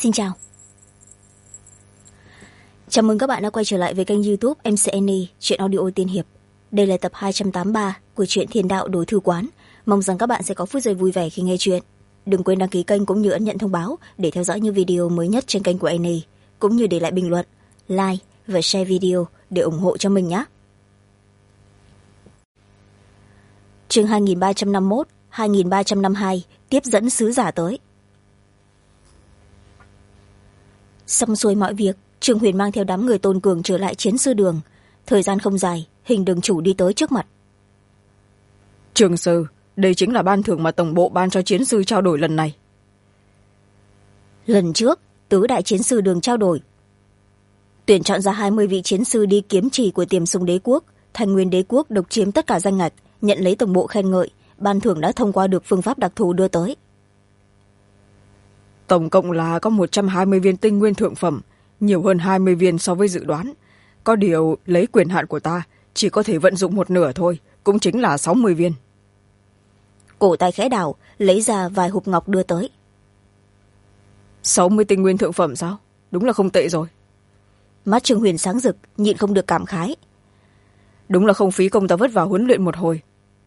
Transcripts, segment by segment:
Xin chào. Chào mừng các bạn đã quay trở lại với kênh YouTube MC Annie, truyện audio tiên hiệp. Đây là tập 283 của truyện Thiên Đạo Đối Thư Quán. Mong rằng các bạn sẽ có phút giây vui vẻ khi nghe truyện. Đừng quên đăng ký kênh cũng như ấn nhận thông báo để theo dõi những video mới nhất trên kênh của Annie, cũng như để lại bình luận, like và share video để ủng hộ cho mình nhé. Chương 2351, 2352 tiếp dẫn sứ giả tới. Xong xuôi mọi việc, Trương Huyền mang theo đám người Tôn Cường trở lại chiến sư đường. Thời gian không dài, Hình đường chủ đi tới trước mặt. Trường sư, đây chính là ban thưởng mà tổng bộ ban cho chiến sư trao đổi lần này. Lần trước, tứ đại chiến sư đường trao đổi, tuyển chọn ra 20 vị chiến sư đi kiếm trì của Tiềm Sung Đế quốc. Thành Nguyên Đế quốc độc chiếm tất cả danh ngạch, nhận lấy tổng bộ khen ngợi. Ban thưởng đã thông qua được phương pháp đặc thù đưa tới. Tổng cộng là có 120 viên tinh nguyên thượng phẩm, nhiều hơn 20 viên so với dự đoán. Có điều lấy quyền hạn của ta chỉ có thể vận dụng một nửa thôi, cũng chính là 60 viên. Cổ tay khẽ đảo, lấy ra vài hộp ngọc đưa tới. 60 tinh nguyên thượng phẩm sao? Đúng là không tệ rồi. Mắt Trương Huyền sáng rực, nhịn không được cảm khái. Đúng là không phí công ta vất vả huấn luyện một hồi.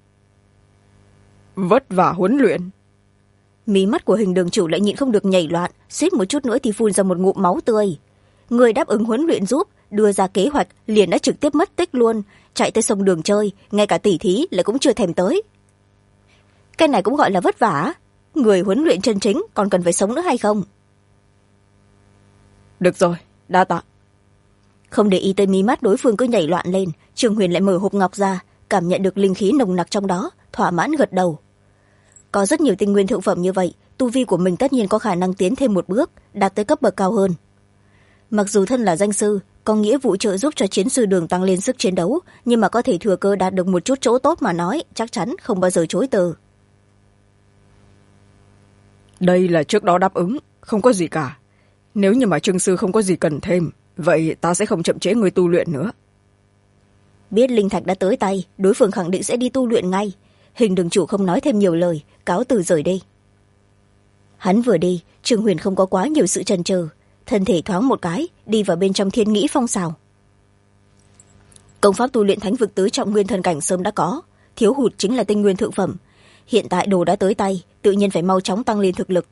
Vất vả huấn luyện? Mí mắt của Hình đường chủ lại nhịn không được nhảy loạn, suýt một chút nữa thì phun ra một ngụm máu tươi. Người đáp ứng huấn luyện giúp, đưa ra kế hoạch liền đã trực tiếp mất tích luôn, chạy tới sông đường chơi, ngay cả tỉ thí lại cũng chưa thèm tới. Cái này cũng gọi là vất vả. Người huấn luyện chân chính còn cần phải sống nữa hay không? Được rồi, đa tạ. Không để ý tới mí mắt đối phương cứ nhảy loạn lên, Trương Huyền lại mở hộp ngọc ra, cảm nhận được linh khí nồng nặc trong đó, thỏa mãn gật đầu. Có rất nhiều tinh nguyên thượng phẩm như vậy, tu vi của mình tất nhiên có khả năng tiến thêm một bước, đạt tới cấp bậc cao hơn. Mặc dù thân là danh sư, có nghĩa vụ trợ giúp cho chiến sư đường tăng lên sức chiến đấu, nhưng mà có thể thừa cơ đạt được một chút chỗ tốt mà nói, chắc chắn không bao giờ chối từ. Đây là trước đó đáp ứng, không có gì cả. Nếu như mà Trương sư không có gì cần thêm, vậy ta sẽ không chậm trễ người tu luyện nữa. Biết linh thạch đã tới tay, đối phương khẳng định sẽ đi tu luyện ngay. Hình đường chủ không nói thêm nhiều lời, cáo từ rời đi. Hắn vừa đi, Trương Huyền không có quá nhiều sự chần chừ, thân thể thoáng một cái đi vào bên trong Thiên Nghĩ Phong Sào. Công pháp tu luyện thánh vực tứ trọng nguyên thần cảnh sớm đã có, thiếu hụt chính là tinh nguyên thượng phẩm. Hiện tại đồ đã tới tay, tự nhiên phải mau chóng tăng lên thực lực.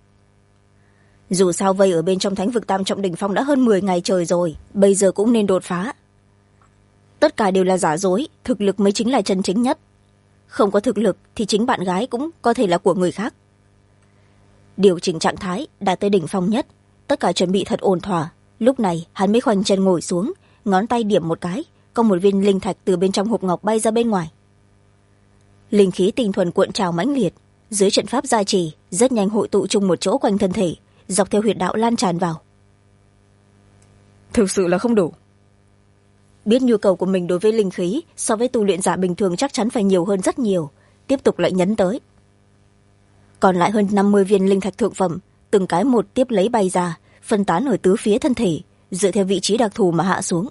Dù sao vây ở bên trong thánh vực tam trọng đỉnh phong đã hơn 10 ngày trời rồi, bây giờ cũng nên đột phá. Tất cả đều là giả dối, thực lực mới chính là chân chính nhất. Không có thực lực thì chính bạn gái cũng có thể là của người khác. Điều chỉnh trạng thái đã tới đỉnh phong nhất, tất cả chuẩn bị thật ổn thỏa. Lúc này hắn mới khoanh chân ngồi xuống, ngón tay điểm một cái, có một viên linh thạch từ bên trong hộp ngọc bay ra bên ngoài. Linh khí tinh thuần cuộn trào mãnh liệt, dưới trận pháp gia trì rất nhanh hội tụ chung một chỗ quanh thân thể, dọc theo huyệt đạo lan tràn vào. Thực sự là không đủ. Biết nhu cầu của mình đối với linh khí so với tu luyện giả bình thường chắc chắn phải nhiều hơn rất nhiều, tiếp tục lại nhấn tới. Còn lại hơn 50 viên linh thạch thượng phẩm, từng cái một tiếp lấy bay ra, phân tán ở tứ phía thân thể, dựa theo vị trí đặc thù mà hạ xuống.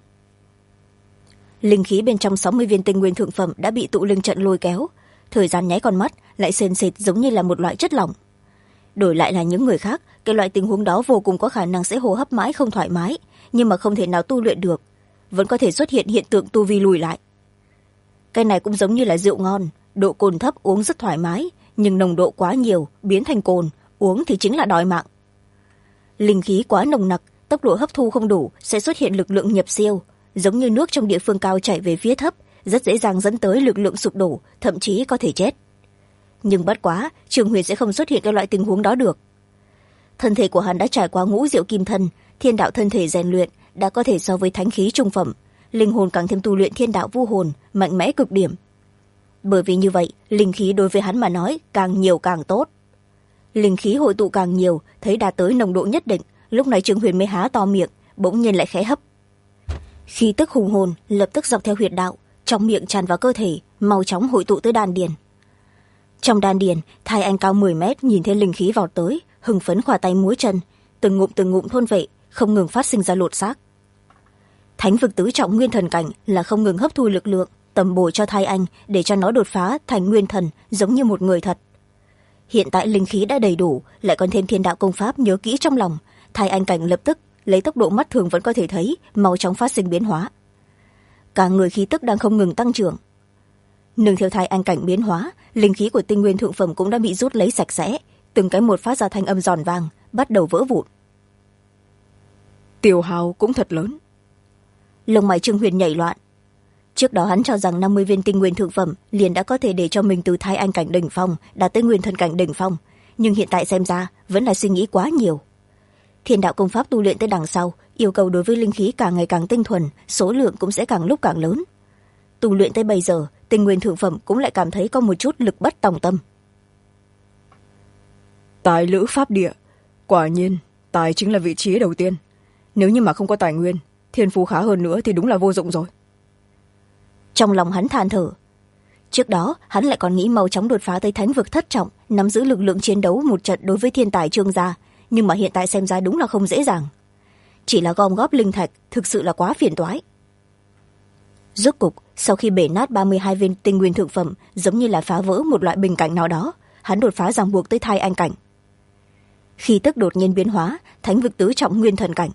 Linh khí bên trong 60 viên tinh nguyên thượng phẩm đã bị tụ linh trận lôi kéo, thời gian nháy con mắt lại sền sệt giống như là một loại chất lỏng. Đổi lại là những người khác, cái loại tình huống đó vô cùng có khả năng sẽ hô hấp mãi không thoải mái, nhưng mà không thể nào tu luyện được, vẫn có thể xuất hiện hiện tượng tu vi lùi lại. Cái này cũng giống như là rượu ngon, độ cồn thấp uống rất thoải mái, nhưng nồng độ quá nhiều biến thành cồn, uống thì chính là đòi mạng. Linh khí quá nồng nặc, tốc độ hấp thu không đủ sẽ xuất hiện lực lượng nhập siêu, giống như nước trong địa phương cao chảy về phía thấp, rất dễ dàng dẫn tới lực lượng sụp đổ, thậm chí có thể chết. Nhưng bất quá, Trương Huyền sẽ không xuất hiện cái loại tình huống đó được. Thân thể của hắn đã trải qua ngũ diệu kim thân, thiên đạo thân thể rèn luyện, đã có thể so với thánh khí trung phẩm, linh hồn càng thêm tu luyện thiên đạo vu hồn, mạnh mẽ cực điểm. Bởi vì như vậy, linh khí đối với hắn mà nói càng nhiều càng tốt. Linh khí hội tụ càng nhiều, thấy đạt tới nồng độ nhất định, lúc này Trương Huyền mới há to miệng, bỗng nhiên lại khẽ hấp. Khí tức hùng hồn lập tức dọc theo huyệt đạo, trong miệng tràn vào cơ thể, mau chóng hội tụ tới đan điền. Trong đan điền, Thai Anh cao 10 mét nhìn thấy linh khí vào tới, hưng phấn khoa tay múa chân, từng ngụm thôn vệ, không ngừng phát sinh ra lột xác. Thánh vực tứ trọng nguyên thần cảnh là không ngừng hấp thu lực lượng, tầm bổ cho Thai Anh để cho nó đột phá thành nguyên thần, giống như một người thật. Hiện tại linh khí đã đầy đủ, lại còn thêm thiên đạo công pháp nhớ kỹ trong lòng, thai anh cảnh lập tức lấy tốc độ mắt thường vẫn có thể thấy mau chóng phát sinh biến hóa. Cả người khí tức đang không ngừng tăng trưởng. Nương theo thai anh cảnh biến hóa, linh khí của tinh nguyên thượng phẩm cũng đã bị rút lấy sạch sẽ, từng cái một phát ra thanh âm giòn vang, bắt đầu vỡ vụn. Tiêu hao cũng thật lớn. Lông mày Trương Huyền nhảy loạn. Trước đó hắn cho rằng 50 viên tinh nguyên thượng phẩm liền đã có thể để cho mình từ thai anh cảnh đỉnh phong đạt tới nguyên thần cảnh đỉnh phong, nhưng hiện tại xem ra vẫn là suy nghĩ quá nhiều. Thiên đạo công pháp tu luyện tới đằng sau, yêu cầu đối với linh khí càng ngày càng tinh thuần, số lượng cũng sẽ càng lúc càng lớn. Tu luyện tới bây giờ, tinh nguyên thượng phẩm cũng lại cảm thấy có một chút lực bất tòng tâm. Tài lữ pháp địa, quả nhiên tài chính là vị trí đầu tiên. Nếu như mà không có tài nguyên, thiên phú khá hơn nữa thì đúng là vô dụng rồi. Trong lòng hắn than thở. Trước đó hắn lại còn nghĩ mau chóng đột phá tới thánh vực thất trọng, nắm giữ lực lượng chiến đấu một trận đối với thiên tài Trương gia, nhưng mà hiện tại xem ra đúng là không dễ dàng. Chỉ là gom góp linh thạch thực sự là quá phiền toái. Rốt cục, sau khi bể nát 32 viên tinh nguyên thượng phẩm, giống như là phá vỡ một loại bình cảnh nào đó, hắn đột phá ràng buộc tới thai anh cảnh. Khi tức đột nhiên biến hóa, thánh vực tứ trọng nguyên thần cảnh.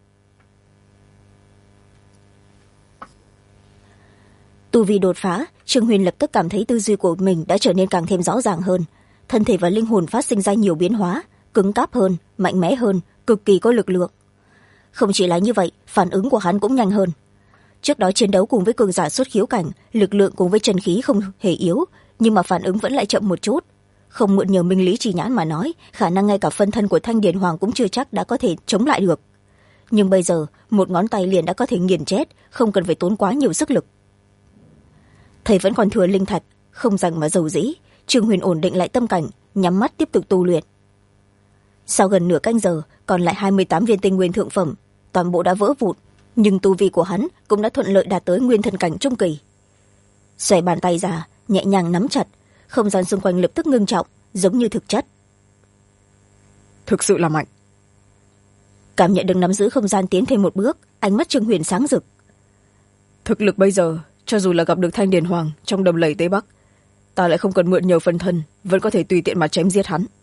Tu vi đột phá, Trương Huyền lập tức cảm thấy tư duy của mình đã trở nên càng thêm rõ ràng hơn. Thân thể và linh hồn phát sinh ra nhiều biến hóa, cứng cáp hơn, mạnh mẽ hơn, cực kỳ có lực lượng. Không chỉ là như vậy, phản ứng của hắn cũng nhanh hơn. Trước đó chiến đấu cùng với cường giả xuất khiếu cảnh, lực lượng cùng với chân khí không hề yếu, nhưng mà phản ứng vẫn lại chậm một chút. Không mượn nhờ minh lý trì nhãn mà nói, khả năng ngay cả phân thân của Thanh Điền Hoàng cũng chưa chắc đã có thể chống lại được. Nhưng bây giờ, một ngón tay liền đã có thể nghiền chết, không cần phải tốn quá nhiều sức lực. Thầy vẫn còn thừa linh thạch, không dành mà dầu dĩ. Trương Huyền ổn định lại tâm cảnh, nhắm mắt tiếp tục tu luyện. Sau gần nửa canh giờ, còn lại 28 viên tinh nguyên thượng phẩm, toàn bộ đã vỡ vụn, nhưng tu vi của hắn cũng đã thuận lợi đạt tới nguyên thần cảnh trung kỳ. Xòe bàn tay ra, nhẹ nhàng nắm chặt, không gian xung quanh lập tức ngưng trọng, giống như thực chất. Thực sự là mạnh. Cảm nhận được nắm giữ không gian tiến thêm một bước, ánh mắt Trương Huyền sáng rực. Thực lực bây giờ, cho dù là gặp được Thanh Điền Hoàng trong đầm lầy Tây Bắc, ta lại không cần mượn nhiều phân thân, vẫn có thể tùy tiện mà chém giết hắn.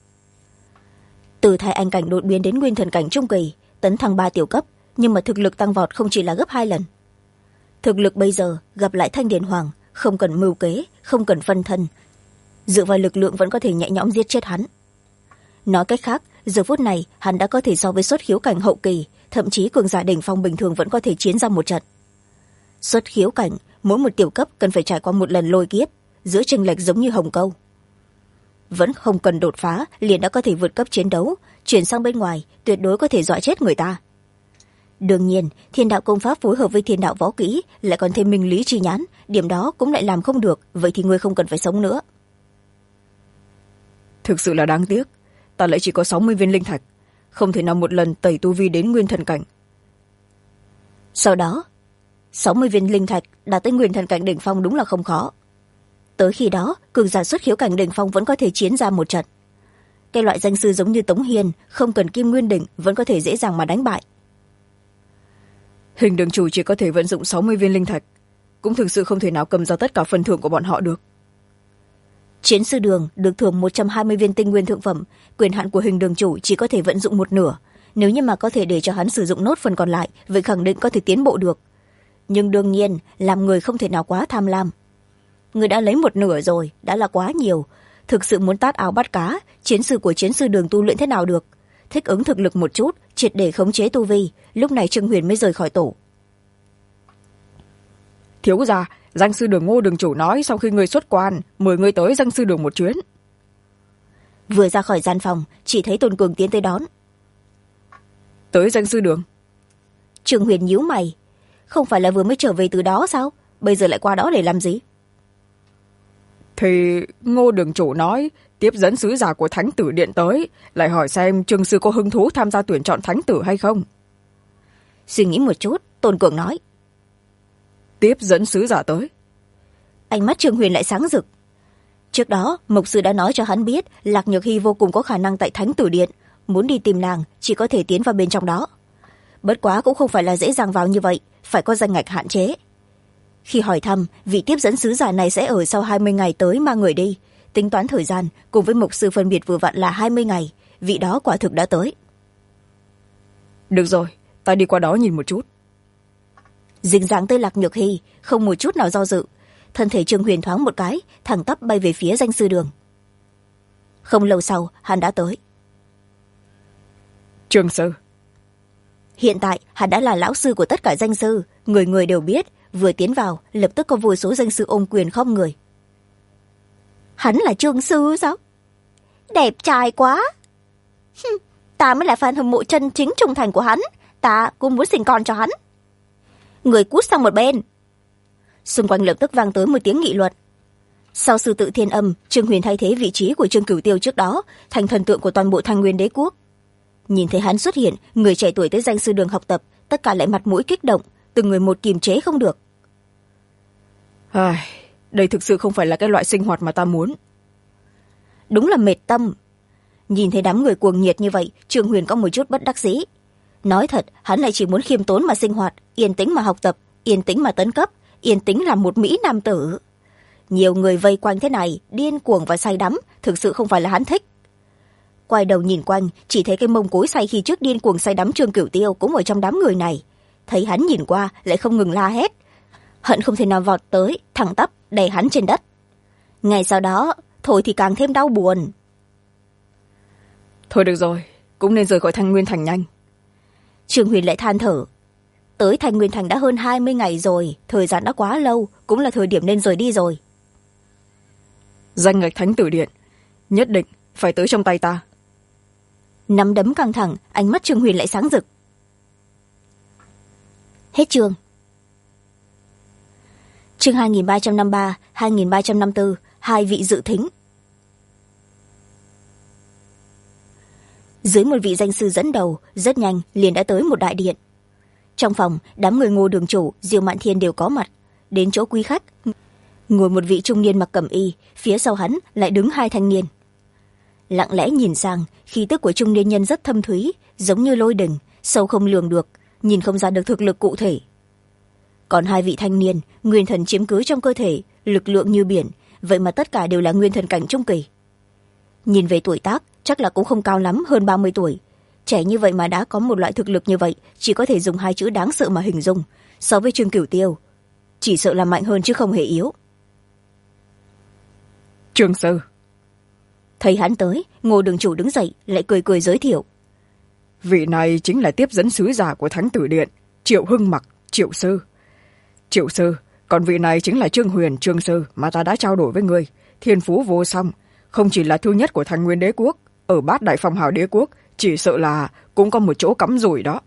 Từ thai anh cảnh đột biến đến nguyên thần cảnh trung kỳ, tấn thăng 3 tiểu cấp, nhưng mà thực lực tăng vọt không chỉ là gấp 2 lần. Thực lực bây giờ gặp lại Thanh Điền Hoàng, không cần mưu kế, không cần phân thân, dựa vào lực lượng vẫn có thể nhẹ nhõm giết chết hắn. Nói cách khác, giờ phút này hắn đã có thể so với xuất khiếu cảnh hậu kỳ, thậm chí cường giả đỉnh phong bình thường vẫn có thể chiến ra một trận. Xuất khiếu cảnh, mỗi một tiểu cấp cần phải trải qua một lần lôi kiếp, giữa chênh lệch giống như hồng câu. Vẫn không cần đột phá, liền đã có thể vượt cấp chiến đấu, chuyển sang bên ngoài, tuyệt đối có thể dọa chết người ta. Đương nhiên, thiên đạo công pháp phối hợp với thiên đạo võ kỹ, lại còn thêm minh lý chi nhãn, điểm đó cũng lại làm không được, vậy thì ngươi không cần phải sống nữa. Thực sự là đáng tiếc, ta lại chỉ có 60 viên linh thạch, không thể nào một lần tẩy tu vi đến nguyên thần cảnh. Sau đó, 60 viên linh thạch đạt tới nguyên thần cảnh đỉnh phong đúng là không khó. Tới khi đó, cường giả xuất khiếu cảnh đỉnh phong vẫn có thể chiến ra một trận. Cái loại danh sư giống như Tống Hiền, không cần kim nguyên đỉnh vẫn có thể dễ dàng mà đánh bại. Hình đường chủ chỉ có thể vận dụng 60 viên linh thạch, cũng thực sự không thể nào cầm ra tất cả phần thưởng của bọn họ được. Chiến sư đường được thưởng 120 viên tinh nguyên thượng phẩm, quyền hạn của hình đường chủ chỉ có thể vận dụng một nửa. Nếu như mà có thể để cho hắn sử dụng nốt phần còn lại, vậy khẳng định có thể tiến bộ được. Nhưng đương nhiên, làm người không thể nào quá tham lam. Người đã lấy một nửa rồi, đã là quá nhiều. Thực sự muốn tát áo bắt cá, chiến sư của chiến sư đường tu luyện thế nào được? Thích ứng thực lực một chút, triệt để khống chế tu vi, lúc này Trương Huyền mới rời khỏi tổ. Thiếu gia, danh sư đường Ngô đường chủ nói sau khi người xuất quan, mời người tới danh sư đường một chuyến. Vừa ra khỏi gian phòng, chỉ thấy Tôn Cường tiến tới đón. Tới danh sư đường? Trương Huyền nhíu mày. Không phải là vừa mới trở về từ đó sao? Bây giờ lại qua đó để làm gì? Thì Ngô đường chủ nói tiếp dẫn sứ giả của Thánh Tử Điện tới, lại hỏi xem Trương sư có hứng thú tham gia tuyển chọn Thánh Tử hay không. Suy nghĩ một chút, Tôn Cường nói. Tiếp dẫn sứ giả tới? Ánh mắt Trương Huyền lại sáng rực. Trước đó, Mộc sư đã nói cho hắn biết Lạc Nhược Hy vô cùng có khả năng tại Thánh Tử Điện, muốn đi tìm nàng chỉ có thể tiến vào bên trong đó. Bất quá cũng không phải là dễ dàng vào như vậy, phải có danh ngạch hạn chế. Khi hỏi thăm, vị tiếp dẫn sứ giả này sẽ ở sau 20 ngày tới mang người đi. Tính toán thời gian, cùng với Mộc sư phân biệt vừa vặn là 20 ngày, vị đó quả thực đã tới. được rồi, ta đi qua đó nhìn một chút. Dính dáng tới Lạc Nhược Hy, không một chút nào do dự, thân thể Trương Huyền thoáng một cái, thẳng tắp bay về phía danh sư đường. Không lâu sau hắn đã tới. Trương sư. Hiện tại hắn đã là lão sư của tất cả danh sư, người người đều biết. Vừa tiến vào lập tức có vô số danh sư ôm quyền khom người. Hắn là Trương sư sao? Đẹp trai quá. Ta mới là fan hâm mộ chân chính trung thành của hắn, ta cũng muốn sinh con cho hắn. Người cút sang một bên. Xung quanh lập tức vang tới một tiếng nghị luận. Sau sư tự thiên âm, Trương Huyền thay thế vị trí của Trương Cửu Tiêu trước đó, thành thần tượng của toàn bộ Thanh Nguyên đế quốc. Nhìn thấy hắn xuất hiện, người trẻ tuổi tới danh sư đường học tập, tất cả lại mặt mũi kích động, từng người một kiềm chế không được. Đây thực sự không phải là cái loại sinh hoạt mà ta muốn. Đúng là mệt tâm. Nhìn thấy đám người cuồng nhiệt như vậy, Trương Huyền có một chút bất đắc dĩ. Nói thật, hắn lại chỉ muốn khiêm tốn mà sinh hoạt, yên tĩnh mà học tập, yên tĩnh mà tấn cấp, yên tĩnh làm một mỹ nam tử. Nhiều người vây quanh thế này, điên cuồng và say đắm, thực sự không phải là hắn thích. Quay đầu nhìn quanh, chỉ thấy cái mông cối say khi trước điên cuồng say đắm Trương Cửu Tiêu cũng ở trong đám người này. Thấy hắn nhìn qua, lại không ngừng la hét, hận không thể nào vọt tới, thẳng tắp đè hắn trên đất. Ngay sau đó, thôi thì càng thêm đau buồn. Thôi được rồi, cũng nên rời khỏi Thanh Nguyên Thành nhanh. Trương Huyền lại than thở. Tới Thanh Nguyên Thành đã hơn 20 ngày rồi, thời gian đã quá lâu, cũng là thời điểm nên rời đi rồi. Danh ngạch Thánh Tử Điện, nhất định phải tới trong tay ta. Nắm đấm căng thẳng, ánh mắt Trương Huyền lại sáng rực. Hết chương. Chương 2353, 2354, hai vị dự thính. Dưới một vị danh sư dẫn đầu, rất nhanh liền đã tới một đại điện. Trong phòng, đám người Ngô đường chủ, Diêu Mạn Thiên đều có mặt. Đến chỗ quý khách, ngồi một vị trung niên mặc cẩm y, phía sau hắn lại đứng hai thanh niên. Lặng lẽ nhìn sang, khí tức của trung niên nhân rất thâm thúy, giống như lôi đình, sâu không lường được, nhìn không ra được thực lực cụ thể. Còn hai vị thanh niên, nguyên thần chiếm cứ trong cơ thể, lực lượng như biển, vậy mà tất cả đều là nguyên thần cảnh trung kỳ. Nhìn về tuổi tác, chắc là cũng không cao lắm, hơn 30 tuổi. Trẻ như vậy mà đã có một loại thực lực như vậy, chỉ có thể dùng hai chữ đáng sợ mà hình dung. So với Trương Cửu Tiêu, chỉ sợ là mạnh hơn chứ không hề yếu. Trương sư. Thấy hắn tới, Ngô đường chủ đứng dậy, lại cười cười giới thiệu. Vị này chính là tiếp dẫn sứ giả của Thánh Tử Điện, Triệu Hưng Mặc, Triệu sư. Triệu sư, còn vị này chính là Trương Huyền, Trương sư mà ta đã trao đổi với người. Thiên phú vô song, không chỉ là thứ nhất của Thanh Nguyên đế quốc, ở Bát Đại Phong Hào đế quốc, chỉ sợ là cũng có một chỗ cắm rủi đó.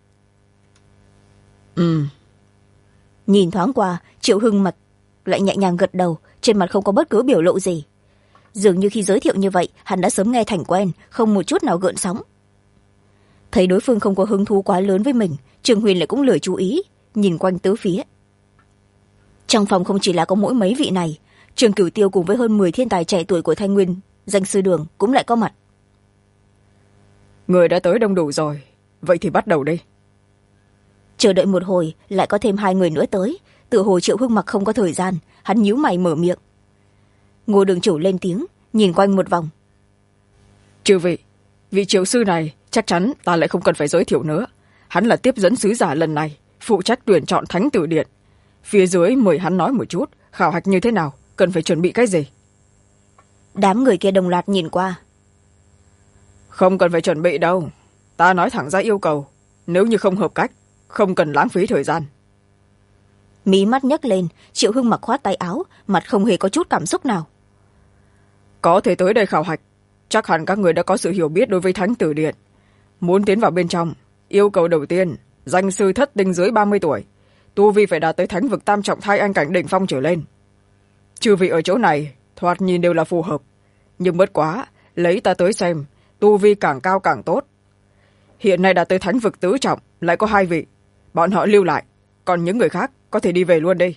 Nhìn thoáng qua, Triệu Hưng Mặc lại nhẹ nhàng gật đầu, trên mặt không có bất cứ biểu lộ gì. Dường như khi giới thiệu như vậy, hắn đã sớm nghe thành quen, không một chút nào gợn sóng. Thấy đối phương không có hứng thú quá lớn với mình, Trương Huyền lại cũng lười chú ý, nhìn quanh tứ phía. Trong phòng không chỉ là có mỗi mấy vị này, Trương Cửu Tiêu cùng với hơn 10 thiên tài trẻ tuổi của Thanh Nguyên danh sư đường cũng lại có mặt. Người đã tới đông đủ rồi, vậy thì bắt đầu đi. Chờ đợi một hồi, lại có thêm hai người nữa tới. Tự hồ Triệu Hưng Mặc không có thời gian, hắn nhíu mày mở miệng. Ngô đường chủ lên tiếng, nhìn quanh một vòng. Chư vị, vị Triệu sư này chắc chắn ta lại không cần phải giới thiệu nữa. Hắn là tiếp dẫn sứ giả lần này, phụ trách tuyển chọn Thánh Tử Điện. Phía dưới mời hắn nói một chút, khảo hạch như thế nào, cần phải chuẩn bị cái gì. Đám người kia đồng loạt nhìn qua. Không cần phải chuẩn bị đâu, ta nói thẳng ra yêu cầu, nếu như không hợp cách, không cần lãng phí thời gian. Mí mắt nhấc lên, Triệu Hưng Mặc khoát tay áo, mặt không hề có chút cảm xúc nào. Có thể tới đây khảo hạch, chắc hẳn các người đã có sự hiểu biết đối với Thánh Tử Điện. Muốn tiến vào bên trong, yêu cầu đầu tiên, danh sư thất tinh dưới 30 tuổi, tu vi phải đạt tới thánh vực tam trọng thai anh cảnh đỉnh phong trở lên. Chư vị ở chỗ này thoạt nhìn đều là phù hợp, nhưng bất quá lấy ta tới xem, tu vi càng cao càng tốt. Hiện nay đã tới thánh vực tứ trọng, lại có 2 vị, bọn họ lưu lại, còn những người khác có thể đi về luôn đi.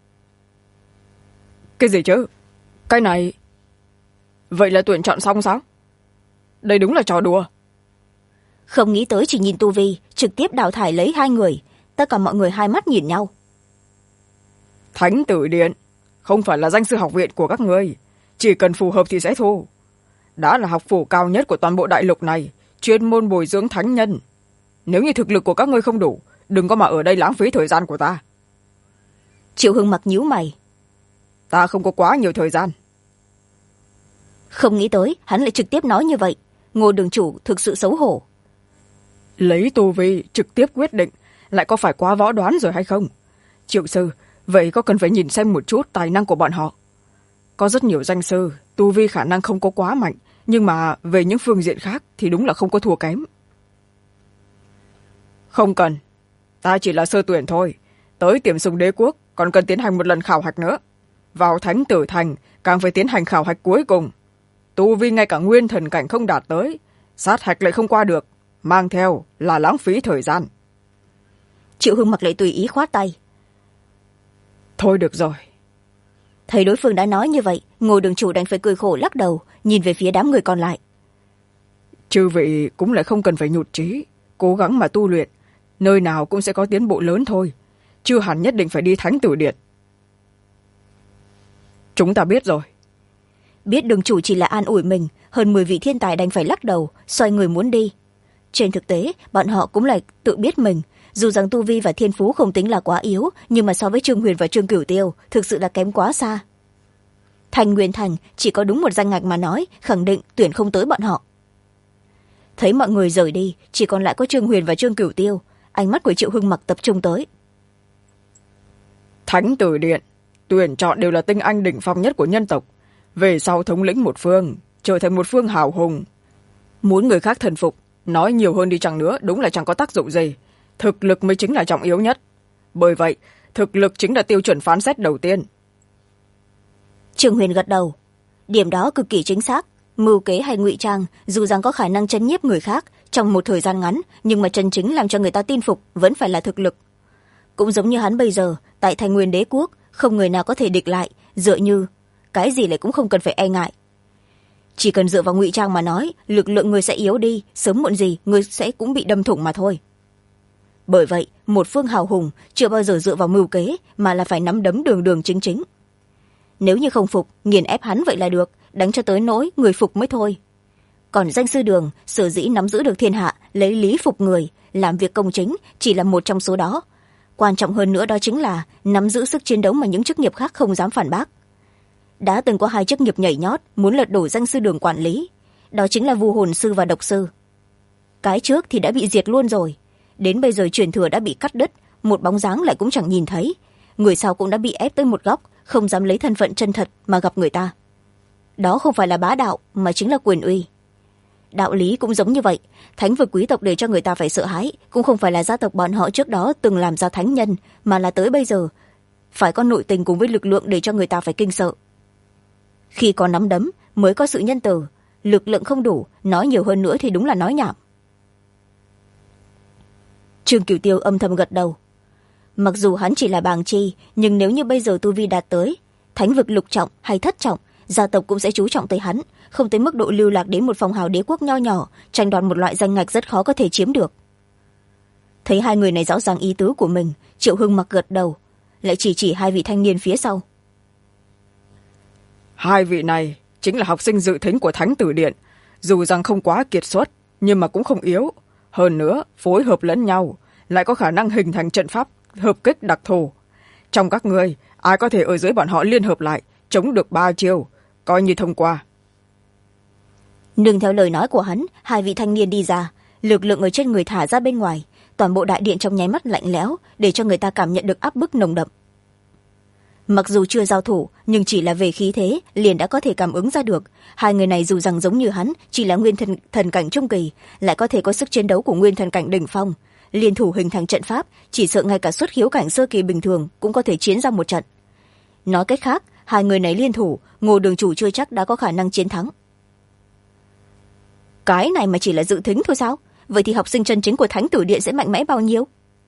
Cái gì chứ? Cái này vậy là tuyển chọn xong sao? Đây đúng là trò đùa. Không nghĩ tới chỉ nhìn tu vi, trực tiếp đào thải lấy 2 người. Tất cả mọi người hai mắt nhìn nhau. Thánh Tử Điện không phải là danh sư học viện của các ngươi, chỉ cần phù hợp thì sẽ thu. Đã là học phủ cao nhất của toàn bộ đại lục này, chuyên môn bồi dưỡng thánh nhân. nếu như thực lực của các ngươi không đủ, đừng có mà ở đây lãng phí thời gian của ta. Triệu Hưng Mặc nhíu mày. Ta không có quá nhiều thời gian. Không nghĩ tới hắn lại trực tiếp nói như vậy. Ngô đường chủ thực sự xấu hổ. Lấy tu vi trực tiếp quyết định, lại có phải quá võ đoán rồi hay không? Triệu sư, vậy có cần phải nhìn xem một chút tài năng của bọn họ. Có rất nhiều danh sư, tu vi khả năng không có quá mạnh, nhưng mà về những phương diện khác thì đúng là không có thua kém. Không cần, ta chỉ là sơ tuyển thôi. Tới Tiềm Sùng Đế quốc còn cần tiến hành một lần khảo hạch nữa. Vào Thánh Tử Thành càng phải tiến hành khảo hạch cuối cùng. Tu vi ngay cả nguyên thần cảnh không đạt tới, sát hạch lại không qua được, mang theo là lãng phí thời gian. Triệu Hưng Mặc lại tùy ý khoát tay. Thôi được rồi. Thấy đối phương đã nói như vậy, Ngô đường chủ đành phải cười khổ lắc đầu, nhìn về phía đám người còn lại. Chư vị cũng lại không cần phải nhụt chí, cố gắng mà tu luyện, nơi nào cũng sẽ có tiến bộ lớn thôi, chưa hẳn nhất định phải đi Thánh Tử Điện. Chúng ta biết rồi. Biết đường chủ chỉ là an ủi mình, hơn 10 vị thiên tài đành phải lắc đầu, xoay người muốn đi. Trên thực tế, bọn họ cũng là tự biết mình, dù rằng tu vi và thiên phú không tính là quá yếu, nhưng mà so với Trương Huyền và Trương Cửu Tiêu thực sự là kém quá xa. Thành Nguyên Thành chỉ có đúng một danh ngạch mà nói, khẳng định tuyển không tới bọn họ. Thấy mọi người rời đi, chỉ còn lại có Trương Huyền và Trương Cửu Tiêu. Ánh mắt của Triệu Hưng Mặc tập trung tới. Thánh Tử Điện tuyển chọn đều là tinh anh đỉnh phong nhất của nhân tộc, về sau thống lĩnh một phương, trở thành một phương hào hùng. Muốn người khác thần phục, nói nhiều hơn đi chăng nữa đúng là chẳng có tác dụng gì. Thực lực mới chính là trọng yếu nhất. Bởi vậy, thực lực chính là tiêu chuẩn phán xét đầu tiên. Trương Huyền gật đầu. Điểm đó cực kỳ chính xác. Mưu kế hay ngụy trang, dù rằng có khả năng chấn nhiếp người khác trong một thời gian ngắn, nhưng mà chân chính làm cho người ta tin phục vẫn phải là thực lực. Cũng giống như hắn bây giờ, tại Thành Nguyên Đế quốc, không người nào có thể địch lại, dựa như cái gì lại cũng không cần phải e ngại. Chỉ cần dựa vào ngụy trang mà nói, lực lượng người sẽ yếu đi, sớm muộn gì người sẽ cũng bị đâm thủng mà thôi. Bởi vậy, một phương hào hùng chưa bao giờ dựa vào mưu kế, mà là phải nắm đấm đường đường chính chính. Nếu như không phục, nghiền ép hắn vậy là được, đánh cho tới nỗi người phục mới thôi. Còn danh sư Đường sở dĩ nắm giữ được thiên hạ, lấy lý phục người, làm việc công chính chỉ là một trong số đó. Quan trọng hơn nữa đó chính là nắm giữ sức chiến đấu mà những chức nghiệp khác không dám phản bác. Đã từng có 2 chức nghiệp nhảy nhót muốn lật đổ danh sư Đường quản lý, đó chính là vu hồn sư và độc sư. Cái trước thì đã bị diệt luôn rồi, đến bây giờ truyền thừa đã bị cắt đứt, một bóng dáng lại cũng chẳng nhìn thấy. Người sau cũng đã bị ép tới một góc, không dám lấy thân phận chân thật mà gặp người ta. Đó không phải là bá đạo, mà chính là quyền uy. Đạo lý cũng giống như vậy, thánh vực quý tộc để cho người ta phải sợ hãi, cũng không phải là gia tộc bọn họ trước đó từng làm ra thánh nhân, mà là tới bây giờ phải có nội tình cùng với lực lượng để cho người ta phải kinh sợ. Khi có nắm đấm mới có sự nhân từ, lực lượng không đủ, nói nhiều hơn nữa thì đúng là nói nhảm. Trương Cửu Tiêu âm thầm gật đầu. Mặc dù hắn chỉ là bàng chi, nhưng nếu như bây giờ tu vi đạt tới thánh vực lục trọng hay thất trọng, gia tộc cũng sẽ chú trọng tới hắn, không tới mức độ lưu lạc đến một phòng hào đế quốc nho nhỏ, tranh đoạt một loại danh ngạch rất khó có thể chiếm được. Thấy 2 người này rõ ràng ý tứ của mình, Triệu Hưng Mặc gật đầu, lại chỉ 2 vị thanh niên phía sau. 2 vị này chính là học sinh dự thính của Thánh Tử Điện, dù rằng không quá kiệt xuất, nhưng mà cũng không yếu. Hơn nữa, phối hợp lẫn nhau, lại có khả năng hình thành trận pháp hợp kích đặc thù. Trong các ngươi, ai có thể ở dưới bọn họ liên hợp lại, chống được 3 chiêu, coi như thông qua. Nương theo lời nói của hắn, 2 vị thanh niên đi ra, lực lượng ở trên người thả ra bên ngoài, toàn bộ đại điện trong nháy mắt lạnh lẽo, để cho người ta cảm nhận được áp bức nồng đậm. Mặc dù chưa giao thủ, nhưng chỉ là về khí thế liền đã có thể cảm ứng ra được. 2 người này dù rằng giống như hắn chỉ là nguyên thần cảnh trung kỳ, lại có thể có sức chiến đấu của nguyên thần cảnh đỉnh phong. Liên thủ hình thành trận pháp, chỉ sợ ngay cả xuất khiếu cảnh sơ kỳ bình thường cũng có thể chiến ra một trận. Nói cách khác, 2 người này liên thủ, Ngô đường chủ chưa chắc đã có khả năng chiến thắng. Cái này mà chỉ là dự thính thôi sao? Vậy thì học sinh chân chính của Thánh Tử Điện sẽ mạnh mẽ bao nhiêu?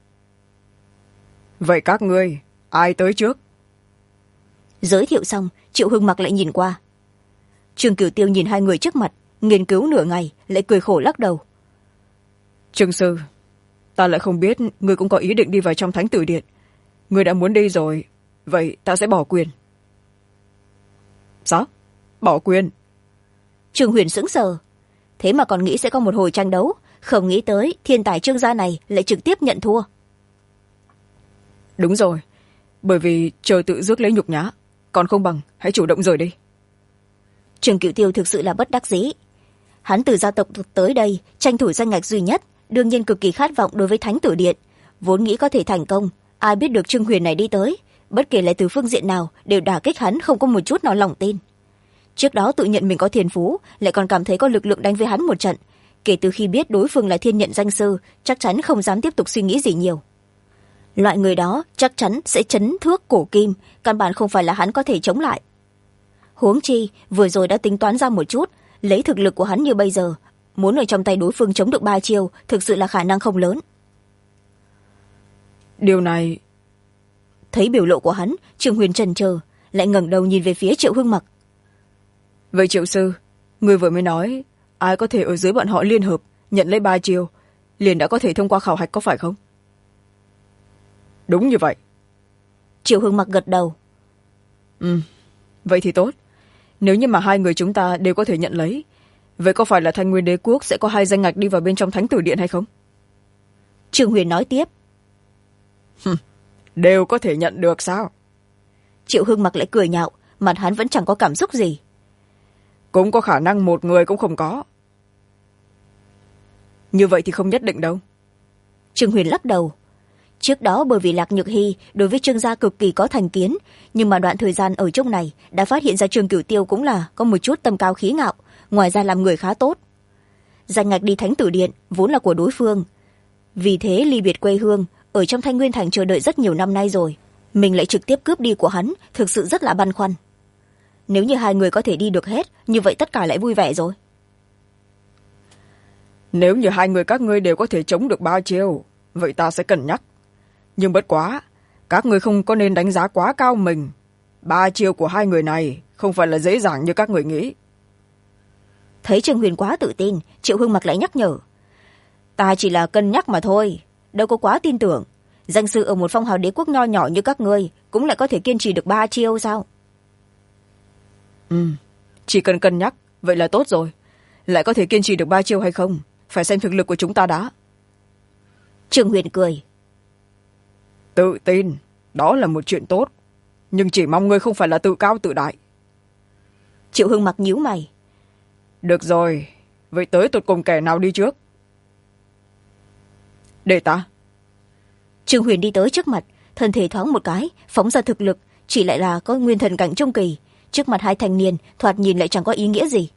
Vậy các ngươi ai tới trước? Giới thiệu xong, Triệu Hưng Mặc lại nhìn qua. Trương Cửu Tiêu nhìn 2 người trước mặt, nghiên cứu nửa ngày, lại cười khổ lắc đầu. Trương sư, ta lại không biết ngươi cũng có ý định đi vào trong Thánh Tử Điện. Ngươi đã muốn đi rồi, vậy ta sẽ bỏ quyền. Sao? Bỏ quyền? Trương Huyền sững sờ. Thế mà còn nghĩ sẽ có một hồi tranh đấu, không nghĩ tới thiên tài Trương gia này lại trực tiếp nhận thua. Đúng rồi, bởi vì chờ tự rước lấy nhục nhã, còn không bằng hãy chủ động rời đi. Trương Cửu Tiêu thực sự là bất đắc dĩ. Hắn từ gia tộc tới đây tranh thủ danh ngạch duy nhất, đương nhiên cực kỳ khát vọng đối với Thánh Tử Điện, vốn nghĩ có thể thành công. Ai biết được Trương Huyền này đi tới, bất kể là từ phương diện nào đều đả kích hắn không có một chút nào lòng tin. Trước đó tự nhận mình có thiên phú, lại còn cảm thấy có lực lượng đánh với hắn một trận. Kể từ khi biết đối phương là thiên nhận danh sư, chắc chắn không dám tiếp tục suy nghĩ gì nhiều. Loại người đó chắc chắn sẽ chấn thước cổ kim, căn bản không phải là hắn có thể chống lại. Huống chi vừa rồi đã tính toán ra một chút, lấy thực lực của hắn như bây giờ, muốn ở trong tay đối phương chống được 3 chiêu thực sự là khả năng không lớn. Điều này... Thấy biểu lộ của hắn, Trương Huyền chần chờ, lại ngẩng đầu nhìn về phía Triệu Hưng Mặc. Vậy Triệu sư, người vừa mới nói ai có thể ở dưới bọn họ liên hợp nhận lấy 3 chiêu liền đã có thể thông qua khảo hạch, có phải không? Đúng như vậy. Triệu Hưng Mặc gật đầu. Vậy thì tốt. Nếu như mà 2 người chúng ta đều có thể nhận lấy, vậy có phải là Thanh Nguyên Đế Quốc sẽ có 2 danh ngạch đi vào bên trong Thánh Tử Điện hay không? Trương Huyền nói tiếp. Đều có thể nhận được sao? Triệu Hưng Mặc lại cười nhạo, mặt hắn vẫn chẳng có cảm xúc gì. Cũng có khả năng một người cũng không có. Như vậy thì không nhất định đâu. Trương Huyền lắc đầu. Trước đó bởi vì Lạc Nhược Hy đối với Trương gia cực kỳ có thành kiến, nhưng mà đoạn thời gian ở trong này đã phát hiện ra Trương Cửu Tiêu cũng là có một chút tâm cao khí ngạo, ngoài ra làm người khá tốt. Danh ngạch đi Thánh Tử Điện vốn là của đối phương, vì thế ly biệt quê hương, ở trong Thanh Nguyên Thành chờ đợi rất nhiều năm nay rồi, mình lại trực tiếp cướp đi của hắn, thực sự rất là băn khoăn. Nếu như 2 người có thể đi được hết, như vậy tất cả lại vui vẻ rồi. Nếu như 2 người các ngươi đều có thể chống được 3 chiêu, vậy ta sẽ cân nhắc. Nhưng bất quá, các ngươi không có nên đánh giá quá cao mình. 3 chiêu của 2 người này không phải là dễ dàng như các người nghĩ. Thấy Trương Huyền quá tự tin, Triệu Hưng Mặc lại nhắc nhở. Ta chỉ là cân nhắc mà thôi, đâu có quá tin tưởng. Danh sư ở một phong hào đế quốc nho nhỏ như các ngươi cũng lại có thể kiên trì được 3 chiêu sao? Chỉ cần cân nhắc, vậy là tốt rồi. Lại có thể kiên trì được 3 chiêu hay không, phải xem thực lực của chúng ta đã. Trương Huyền cười. Tự tin, đó là một chuyện tốt. Nhưng chỉ mong ngươi không phải là tự cao tự đại. Triệu Hưng Mặc nhíu mày. Được rồi, vậy tới tụt cùng kẻ nào đi trước? Để ta. Trương Huyền đi tới trước mặt, thân thể thoáng một cái, phóng ra thực lực, chỉ lại là có nguyên thần cảnh trung kỳ. Trước mặt 2 thanh niên, thoạt nhìn lại chẳng có ý nghĩa gì.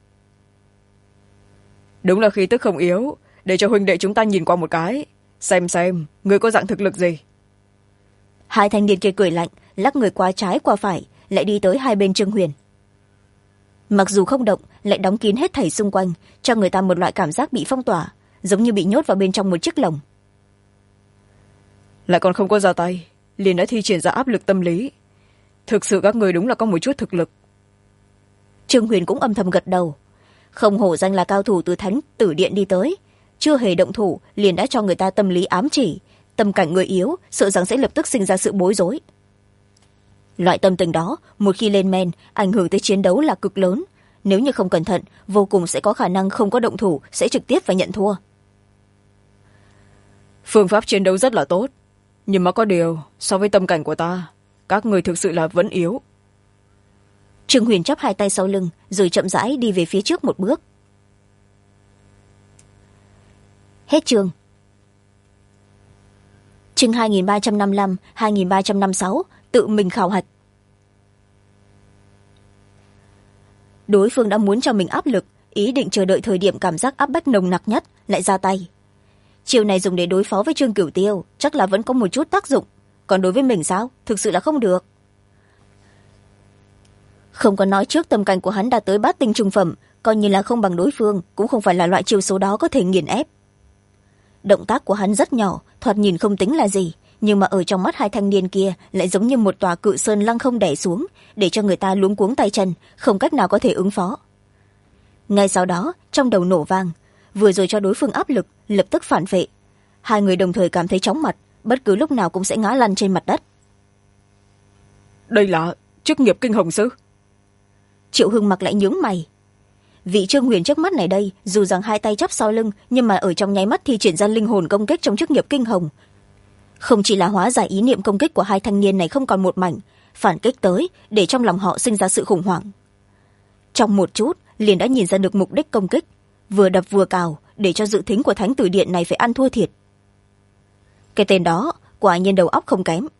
Đúng là khí tức không yếu, để cho huynh đệ chúng ta nhìn qua một cái, xem ngươi có dạng thực lực gì. 2 thanh niên kia cười lạnh, lắc người qua trái qua phải, lại đi tới 2 bên Trương Huyền. Mặc dù không động, lại đóng kín hết thảy xung quanh, cho người ta một loại cảm giác bị phong tỏa, giống như bị nhốt vào bên trong một chiếc lồng. Lại còn không có ra tay, liền đã thi triển ra áp lực tâm lý. Thực sự các người đúng là có một chút thực lực. Trương Huyền cũng âm thầm gật đầu. Không hổ danh là cao thủ từ Thánh Tử Điện đi tới, chưa hề động thủ liền đã cho người ta tâm lý ám chỉ, tâm cảnh người yếu sợ rằng sẽ lập tức sinh ra sự bối rối. Loại tâm tình đó một khi lên men, ảnh hưởng tới chiến đấu là cực lớn. Nếu như không cẩn thận, vô cùng sẽ có khả năng không có động thủ sẽ trực tiếp phải nhận thua. Phương pháp chiến đấu rất là tốt, nhưng mà có điều so với tâm cảnh của ta, các người thực sự là vẫn yếu. Trương Huyền chắp 2 tay sau lưng, rồi chậm rãi đi về phía trước một bước. Hết chương. Chương 2355, 2356, tự mình khảo hạch. Đối phương đã muốn cho mình áp lực, ý định chờ đợi thời điểm cảm giác áp bách nồng nặc nhất, lại ra tay. Chiều này dùng để đối phó với Trương Cửu Tiêu, chắc là vẫn có một chút tác dụng. Còn đối với mình sao? Thực sự là không được. Không có nói trước tâm cảnh của hắn đạt tới bát tinh trung phẩm, coi như là không bằng đối phương, cũng không phải là loại chiêu số đó có thể nghiền ép. Động tác của hắn rất nhỏ, thoạt nhìn không tính là gì, nhưng mà ở trong mắt 2 thanh niên kia lại giống như một tòa cự sơn lăng không đè xuống, để cho người ta luống cuống tay chân, không cách nào có thể ứng phó. Ngay sau đó, trong đầu nổ vang, vừa rồi cho đối phương áp lực, lập tức phản vệ. 2 người đồng thời cảm thấy chóng mặt, bất cứ lúc nào cũng sẽ ngã lăn trên mặt đất. Đây là chức nghiệp kinh hồng sư. Triệu Hưng Mặc lại nhướng mày. vị Trương Huyền trước mắt này đây dù rằng hai tay chắp sau lưng nhưng mà ở trong nháy mắt thi triển ra linh hồn công kích trong chức nghiệp kinh hồng. Không chỉ là hóa giải ý niệm công kích của hai thanh niên này không còn một mảnh, phản kích tới để trong lòng họ sinh ra sự khủng hoảng. Trong một chút liền đã nhìn ra được mục đích công kích, vừa đập vừa cào để cho dự thính của thánh tử điện này phải ăn thua thiệt. Cái tên đó quả nhiên đầu óc không kém.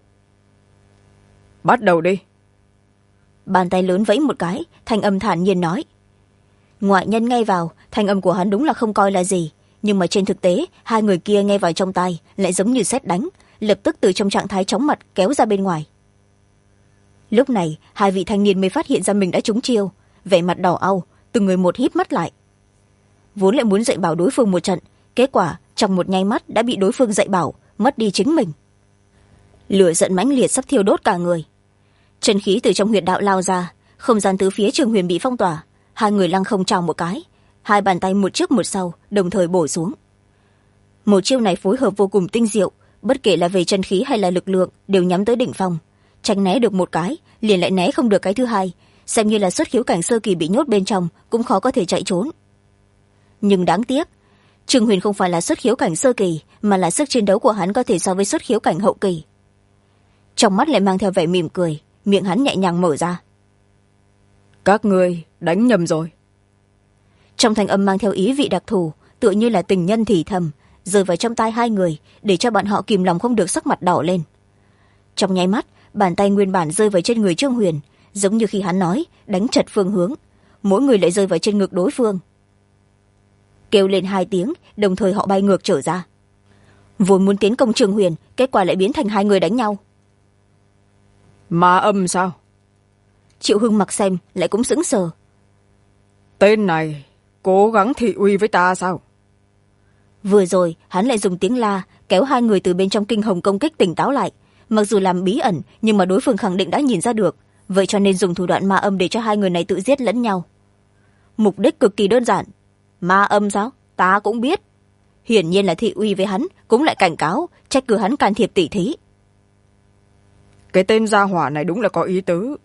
Bắt đầu đi. Bàn tay lớn vẫy một cái, thanh âm thản nhiên nói. Ngoại nhân nghe vào, thanh âm của hắn đúng là không coi là gì, nhưng mà trên thực tế hai người kia nghe vào trong tai lại giống như sét đánh, lập tức từ trong trạng thái chóng mặt kéo ra bên ngoài. Lúc này hai vị thanh niên mới phát hiện ra mình đã trúng chiêu, vẻ mặt đỏ au, từng người một híp mắt lại. Vốn lại muốn dạy bảo đối phương một trận, kết quả trong một nháy mắt đã bị đối phương dạy bảo, mất đi chính mình. Lửa giận mãnh liệt sắp thiêu đốt cả người. Chân khí từ trong huyệt đạo lao ra, không gian tứ phía Trường Huyền bị phong tỏa, hai người lăng không trào một cái, hai bàn tay một trước một sau đồng thời bổ xuống. Một chiêu này phối hợp vô cùng tinh diệu, bất kể là về chân khí hay là lực lượng đều nhắm tới đỉnh phong, tránh né được một cái liền lại né không được cái thứ hai, xem như là xuất khiếu cảnh sơ kỳ bị nhốt bên trong cũng khó có thể chạy trốn. Nhưng đáng tiếc, Trường Huyền không phải là xuất khiếu cảnh sơ kỳ, mà là sức chiến đấu của hắn có thể so với xuất khiếu cảnh hậu kỳ. Trong mắt lại mang theo vẻ mỉm cười, miệng hắn nhẹ nhàng mở ra. Các ngươi đánh nhầm rồi. Trong thanh âm mang theo ý vị đặc thù, tựa như là tình nhân thì thầm, rơi vào trong tai hai người để cho bọn họ kìm lòng không được sắc mặt đỏ lên. Trong nháy mắt, bàn tay nguyên bản rơi vào trên người Trương Huyền, giống như khi hắn nói đánh chật phương hướng, mỗi người lại rơi vào trên ngực đối phương. Kêu lên hai tiếng, đồng thời họ bay ngược trở ra. Vốn muốn tiến công Trương Huyền, kết quả lại biến thành hai người đánh nhau. Ma âm sao? Triệu Hưng mặc xem lại cũng sững sờ. Tên này cố gắng thị uy với ta sao? Vừa rồi hắn lại dùng tiếng la kéo hai người từ bên trong kinh hồng công kích tỉnh táo lại, mặc dù làm bí ẩn nhưng mà đối phương khẳng định đã nhìn ra được, vậy cho nên dùng thủ đoạn ma âm để cho hai người này tự giết lẫn nhau. Mục đích cực kỳ đơn giản. Ma âm sao? Ta cũng biết. Hiển nhiên là thị uy với hắn, cũng lại cảnh cáo trách cứ hắn can thiệp tỉ thí. Cái tên gia hỏa này đúng là có ý tứ.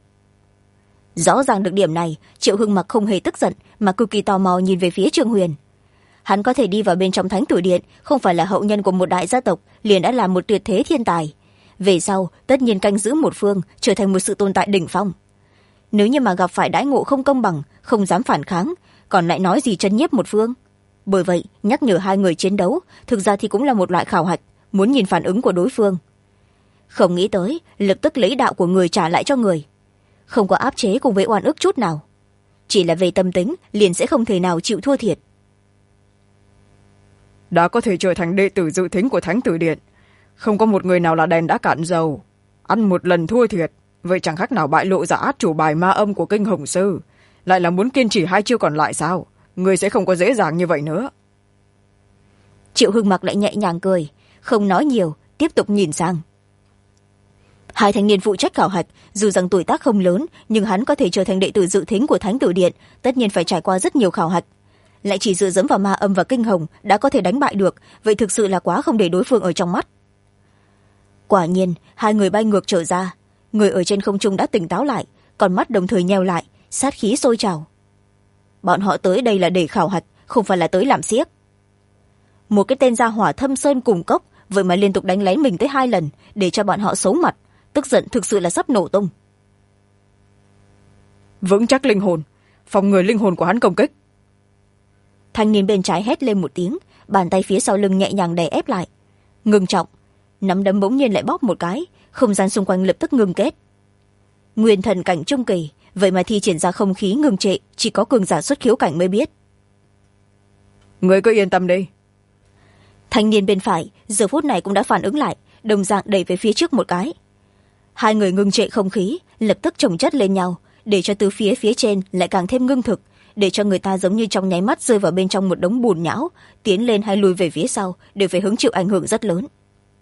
Rõ ràng được điểm này, Triệu Hưng mặc không hề tức giận mà cực kỳ tò mò nhìn về phía Trương Huyền. Hắn có thể đi vào bên trong thánh tử điện, không phải là hậu nhân của một đại gia tộc liền đã là một tuyệt thế thiên tài, về sau tất nhiên canh giữ một phương, trở thành một sự tồn tại đỉnh phong. Nếu như mà gặp phải đãi ngộ không công bằng, không dám phản kháng, còn lại nói gì trấn nhiếp một phương. Bởi vậy nhắc nhở hai người chiến đấu thực ra thì cũng là một loại khảo hạch, muốn nhìn phản ứng của đối phương. Không nghĩ tới lập tức lấy đạo của người trả lại cho người, không có áp chế cùng với oan ức chút nào, chỉ là về tâm tính liền sẽ không thể nào chịu thua thiệt. Đã có thể trở thành đệ tử dự thính của thánh tử điện, không có một người nào là đèn đã cạn dầu, ăn một lần thua thiệt, vậy chẳng khác nào bại lộ ra át chủ bài ma âm của kinh hồng sư, lại là muốn kiên trì hai chiêu còn lại sao? Người sẽ không có dễ dàng như vậy nữa. Triệu Hưng mặc lại nhẹ nhàng cười, không nói nhiều, tiếp tục nhìn sang. Hai thanh niên phụ trách khảo hạch, dù rằng tuổi tác không lớn, nhưng hắn có thể trở thành đệ tử dự thính của thánh tử điện, tất nhiên phải trải qua rất nhiều khảo hạch. Lại chỉ dựa dẫm vào ma âm và kinh hồng đã có thể đánh bại được, vậy thực sự là quá không để đối phương ở trong mắt. Quả nhiên hai người bay ngược trở ra, người ở trên không trung đã tỉnh táo lại, còn mắt đồng thời nheo lại, sát khí sôi trào. Bọn họ tới đây là để khảo hạch, không phải là tới làm xiếc. Một cái tên gia hỏa thâm sơn cùng cốc, vậy mà liên tục đánh lén mình tới 2 lần, để cho bọn họ xấu mặt, tức giận thực sự là sắp nổ tung. Vững chắc linh hồn, phòng ngừa linh hồn của hắn công kích. Thanh niên bên trái hét lên một tiếng, bàn tay phía sau lưng nhẹ nhàng đè ép lại, ngưng trọng, nắm đấm bỗng nhiên lại bóp một cái, không gian xung quanh lập tức ngưng kết. Nguyên thần cảnh trung kỳ, vậy mà thi triển ra không khí ngừng trệ, chỉ có cường giả xuất khiếu cảnh mới biết. Người cứ yên tâm đi. Thanh niên bên phải giờ phút này cũng đã phản ứng lại, đồng dạng đẩy về phía trước một cái. Hai người ngưng trệ không khí, lập tức chồng chất lên nhau, để cho từ phía trên lại càng thêm ngưng thực, để cho người ta giống như trong nháy mắt rơi vào bên trong một đống bùn nhão, tiến lên hay lùi về phía sau đều phải hứng chịu ảnh hưởng rất lớn.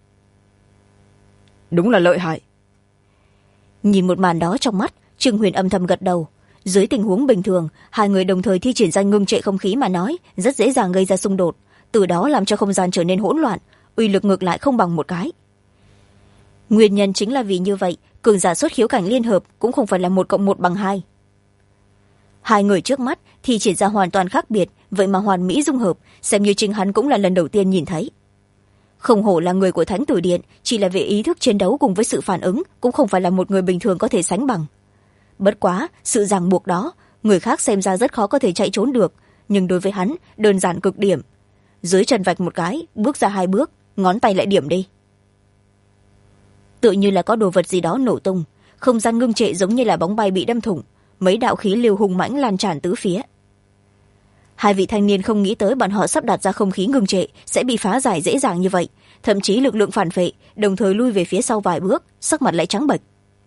Đúng là lợi hại. Nhìn một màn đó trong mắt, Trương Huyền âm thầm gật đầu. Dưới tình huống bình thường, hai người đồng thời thi triển ra ngưng trệ không khí mà nói, rất dễ dàng gây ra xung đột, từ đó làm cho không gian trở nên hỗn loạn, uy lực ngược lại không bằng một cái. Nguyên nhân chính là vì như vậy, cường giả xuất khiếu cảnh liên hợp cũng không phải là 1+1 bằng 2. hai người trước mắt thì triển ra hoàn toàn khác biệt, vậy mà hoàn mỹ dung hợp, xem như chính hắn cũng là lần đầu tiên nhìn thấy. Không hổ là người của Thánh Tử Điện, chỉ là về ý thức chiến đấu cùng với sự phản ứng cũng không phải là một người bình thường có thể sánh bằng. Bất quá sự ràng buộc đó người khác xem ra rất khó có thể chạy trốn được, nhưng đối với hắn đơn giản cực điểm. Dưới chân vạch một cái, bước ra 2 bước, ngón tay lại điểm đi. Tựa như là có đồ vật gì đó nổ tung, không gian ngưng trệ giống như là bóng bay bị đâm thủng, mấy đạo khí lưu hùng mãnh lan tràn tứ phía. Hai vị thanh niên không nghĩ tới bọn họ sắp đặt ra không khí ngưng trệ sẽ bị phá giải dễ dàng như vậy, thậm chí lực lượng phản vệ đồng thời lui về phía sau vài bước, sắc mặt lại trắng bệch.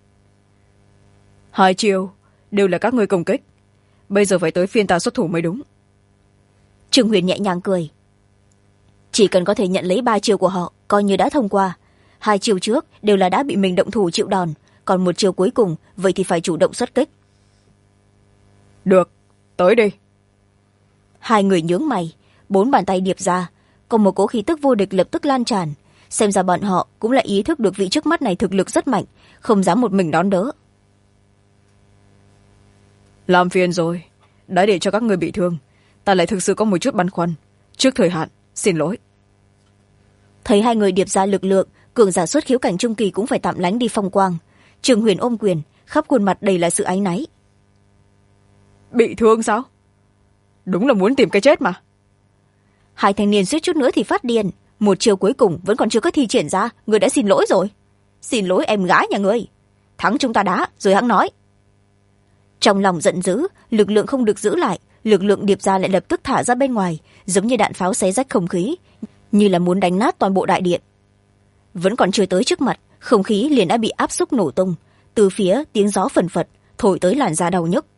2 chiêu đều là các ngươi công kích, bây giờ phải tới phiên ta xuất thủ mới đúng. Trương Huyền nhẹ nhàng cười. Chỉ cần có thể nhận lấy 3 chiêu của họ coi như đã thông qua. 2 chiêu trước đều là đã bị mình động thủ chịu đòn, còn 1 chiêu cuối cùng vậy thì phải chủ động xuất kích. Được, tới đi. Hai người nhướng mày, 4 bàn tay điệp ra, còn một cỗ khí tức vô địch lập tức lan tràn. Xem ra bọn họ cũng lại ý thức được vị trước mắt này thực lực rất mạnh, không dám một mình đón đỡ. Làm phiền rồi, đã để cho các người bị thương, ta lại thực sự có một chút băn khoăn. Trước thời hạn, xin lỗi. Thấy hai người điệp ra lực lượng, cường giả xuất khiếu cảnh trung kỳ cũng phải tạm lánh đi phong quang. Trường Huyền ôm quyền, khắp khuôn mặt đầy là sự áy náy. Bị thương sao? Đúng là muốn tìm cái chết mà. Hai thanh niên suýt chút nữa thì phát điên. 1 chiêu cuối cùng vẫn còn chưa có thi triển ra, người đã xin lỗi rồi. Xin lỗi em gái nhà ngươi, thắng chúng ta đã rồi hẵng nói. Trong lòng giận dữ, lực lượng không được giữ lại, lực lượng điệp ra lại lập tức thả ra bên ngoài, giống như đạn pháo xé rách không khí, như là muốn đánh nát toàn bộ đại điện. Vẫn còn chưa tới trước mặt, không khí liền đã bị áp xúc nổ tung, từ phía tiếng gió phần phật thổi tới làn da đau nhức.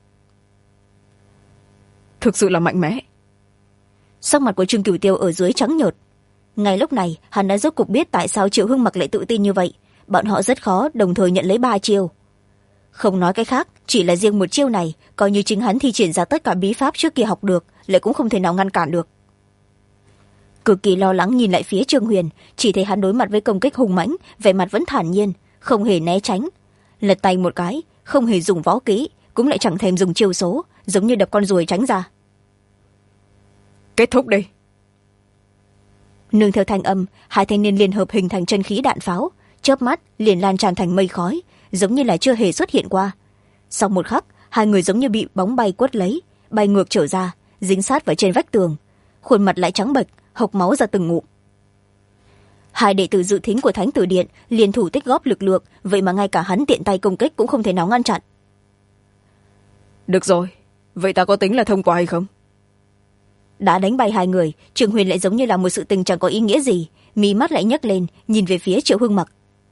Thực sự là mạnh mẽ. Sắc mặt của Trương Cửu Tiêu ở dưới trắng nhợt. Ngay lúc này hắn đã rốt cục biết tại sao Triệu Hưng Mặc lại tự tin như vậy. Bọn họ rất khó đồng thời nhận lấy 3 chiêu. Không nói cái khác, chỉ là riêng 1 chiêu này, coi như chính hắn thi triển ra tất cả bí pháp trước kia học được, lại cũng không thể nào ngăn cản được. Cực kỳ lo lắng nhìn lại phía Trương Huyền, chỉ thấy hắn đối mặt với công kích hùng mãnh, vẻ mặt vẫn thản nhiên, không hề né tránh. Lật tay một cái, không hề dùng võ kỹ, cũng lại chẳng thèm dùng chiêu số, giống như đập con ruồi tránh ra. Kết thúc đi. Nương theo thanh âm, hai thanh niên liên hợp hình thành chân khí đạn pháo, chớp mắt liền lan tràn thành mây khói, giống như là chưa hề xuất hiện qua. Sau một khắc, hai người giống như bị bóng bay quất lấy, bay ngược trở ra, dính sát vào trên vách tường, khuôn mặt lại trắng bệch, hộc máu ra từng ngụm. Hai đệ tử dự thính của Thánh Tử Điện liên thủ tích góp lực lượng, vậy mà ngay cả hắn tiện tay công kích cũng không thể nào ngăn chặn. Được rồi, vậy ta có tính là thông qua hay không? Đã đánh bay hai người, Trường Huyền lại giống như là một sự tình chẳng có ý nghĩa gì, mí mắt lại nhấc lên, nhìn về phía Triệu Hưng Mặc.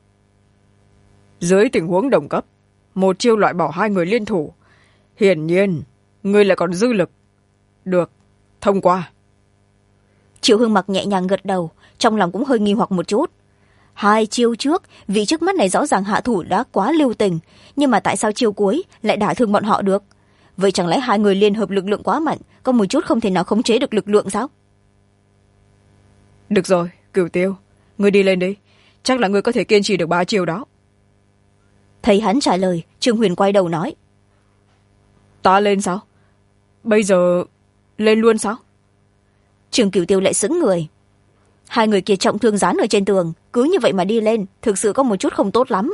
Dưới tình huống đồng cấp, 1 chiêu loại bỏ 2 người liên thủ, hiển nhiên ngươi lại còn dư lực. Được, thông qua. Triệu Hưng Mặc nhẹ nhàng gật đầu, trong lòng cũng hơi nghi hoặc một chút. 2 chiêu trước, vị trước mắt này rõ ràng hạ thủ đã quá lưu tình, nhưng mà tại sao chiêu cuối lại đả thương bọn họ được? Vậy chẳng lẽ 2 người liên hợp lực lượng quá mạnh, có một chút không thể nào khống chế được lực lượng sao? Được rồi, Cửu Tiêu, ngươi đi lên đi, chắc là ngươi có thể kiên trì được 3 chiêu đó. Thấy hắn trả lời, Trương Huyền quay đầu nói. Ta lên sao? Bây giờ lên luôn sao? Trương Cửu Tiêu lại sững người. 2 người kia trọng thương dán ở trên tường, cứ như vậy mà đi lên, thực sự có một chút không tốt lắm.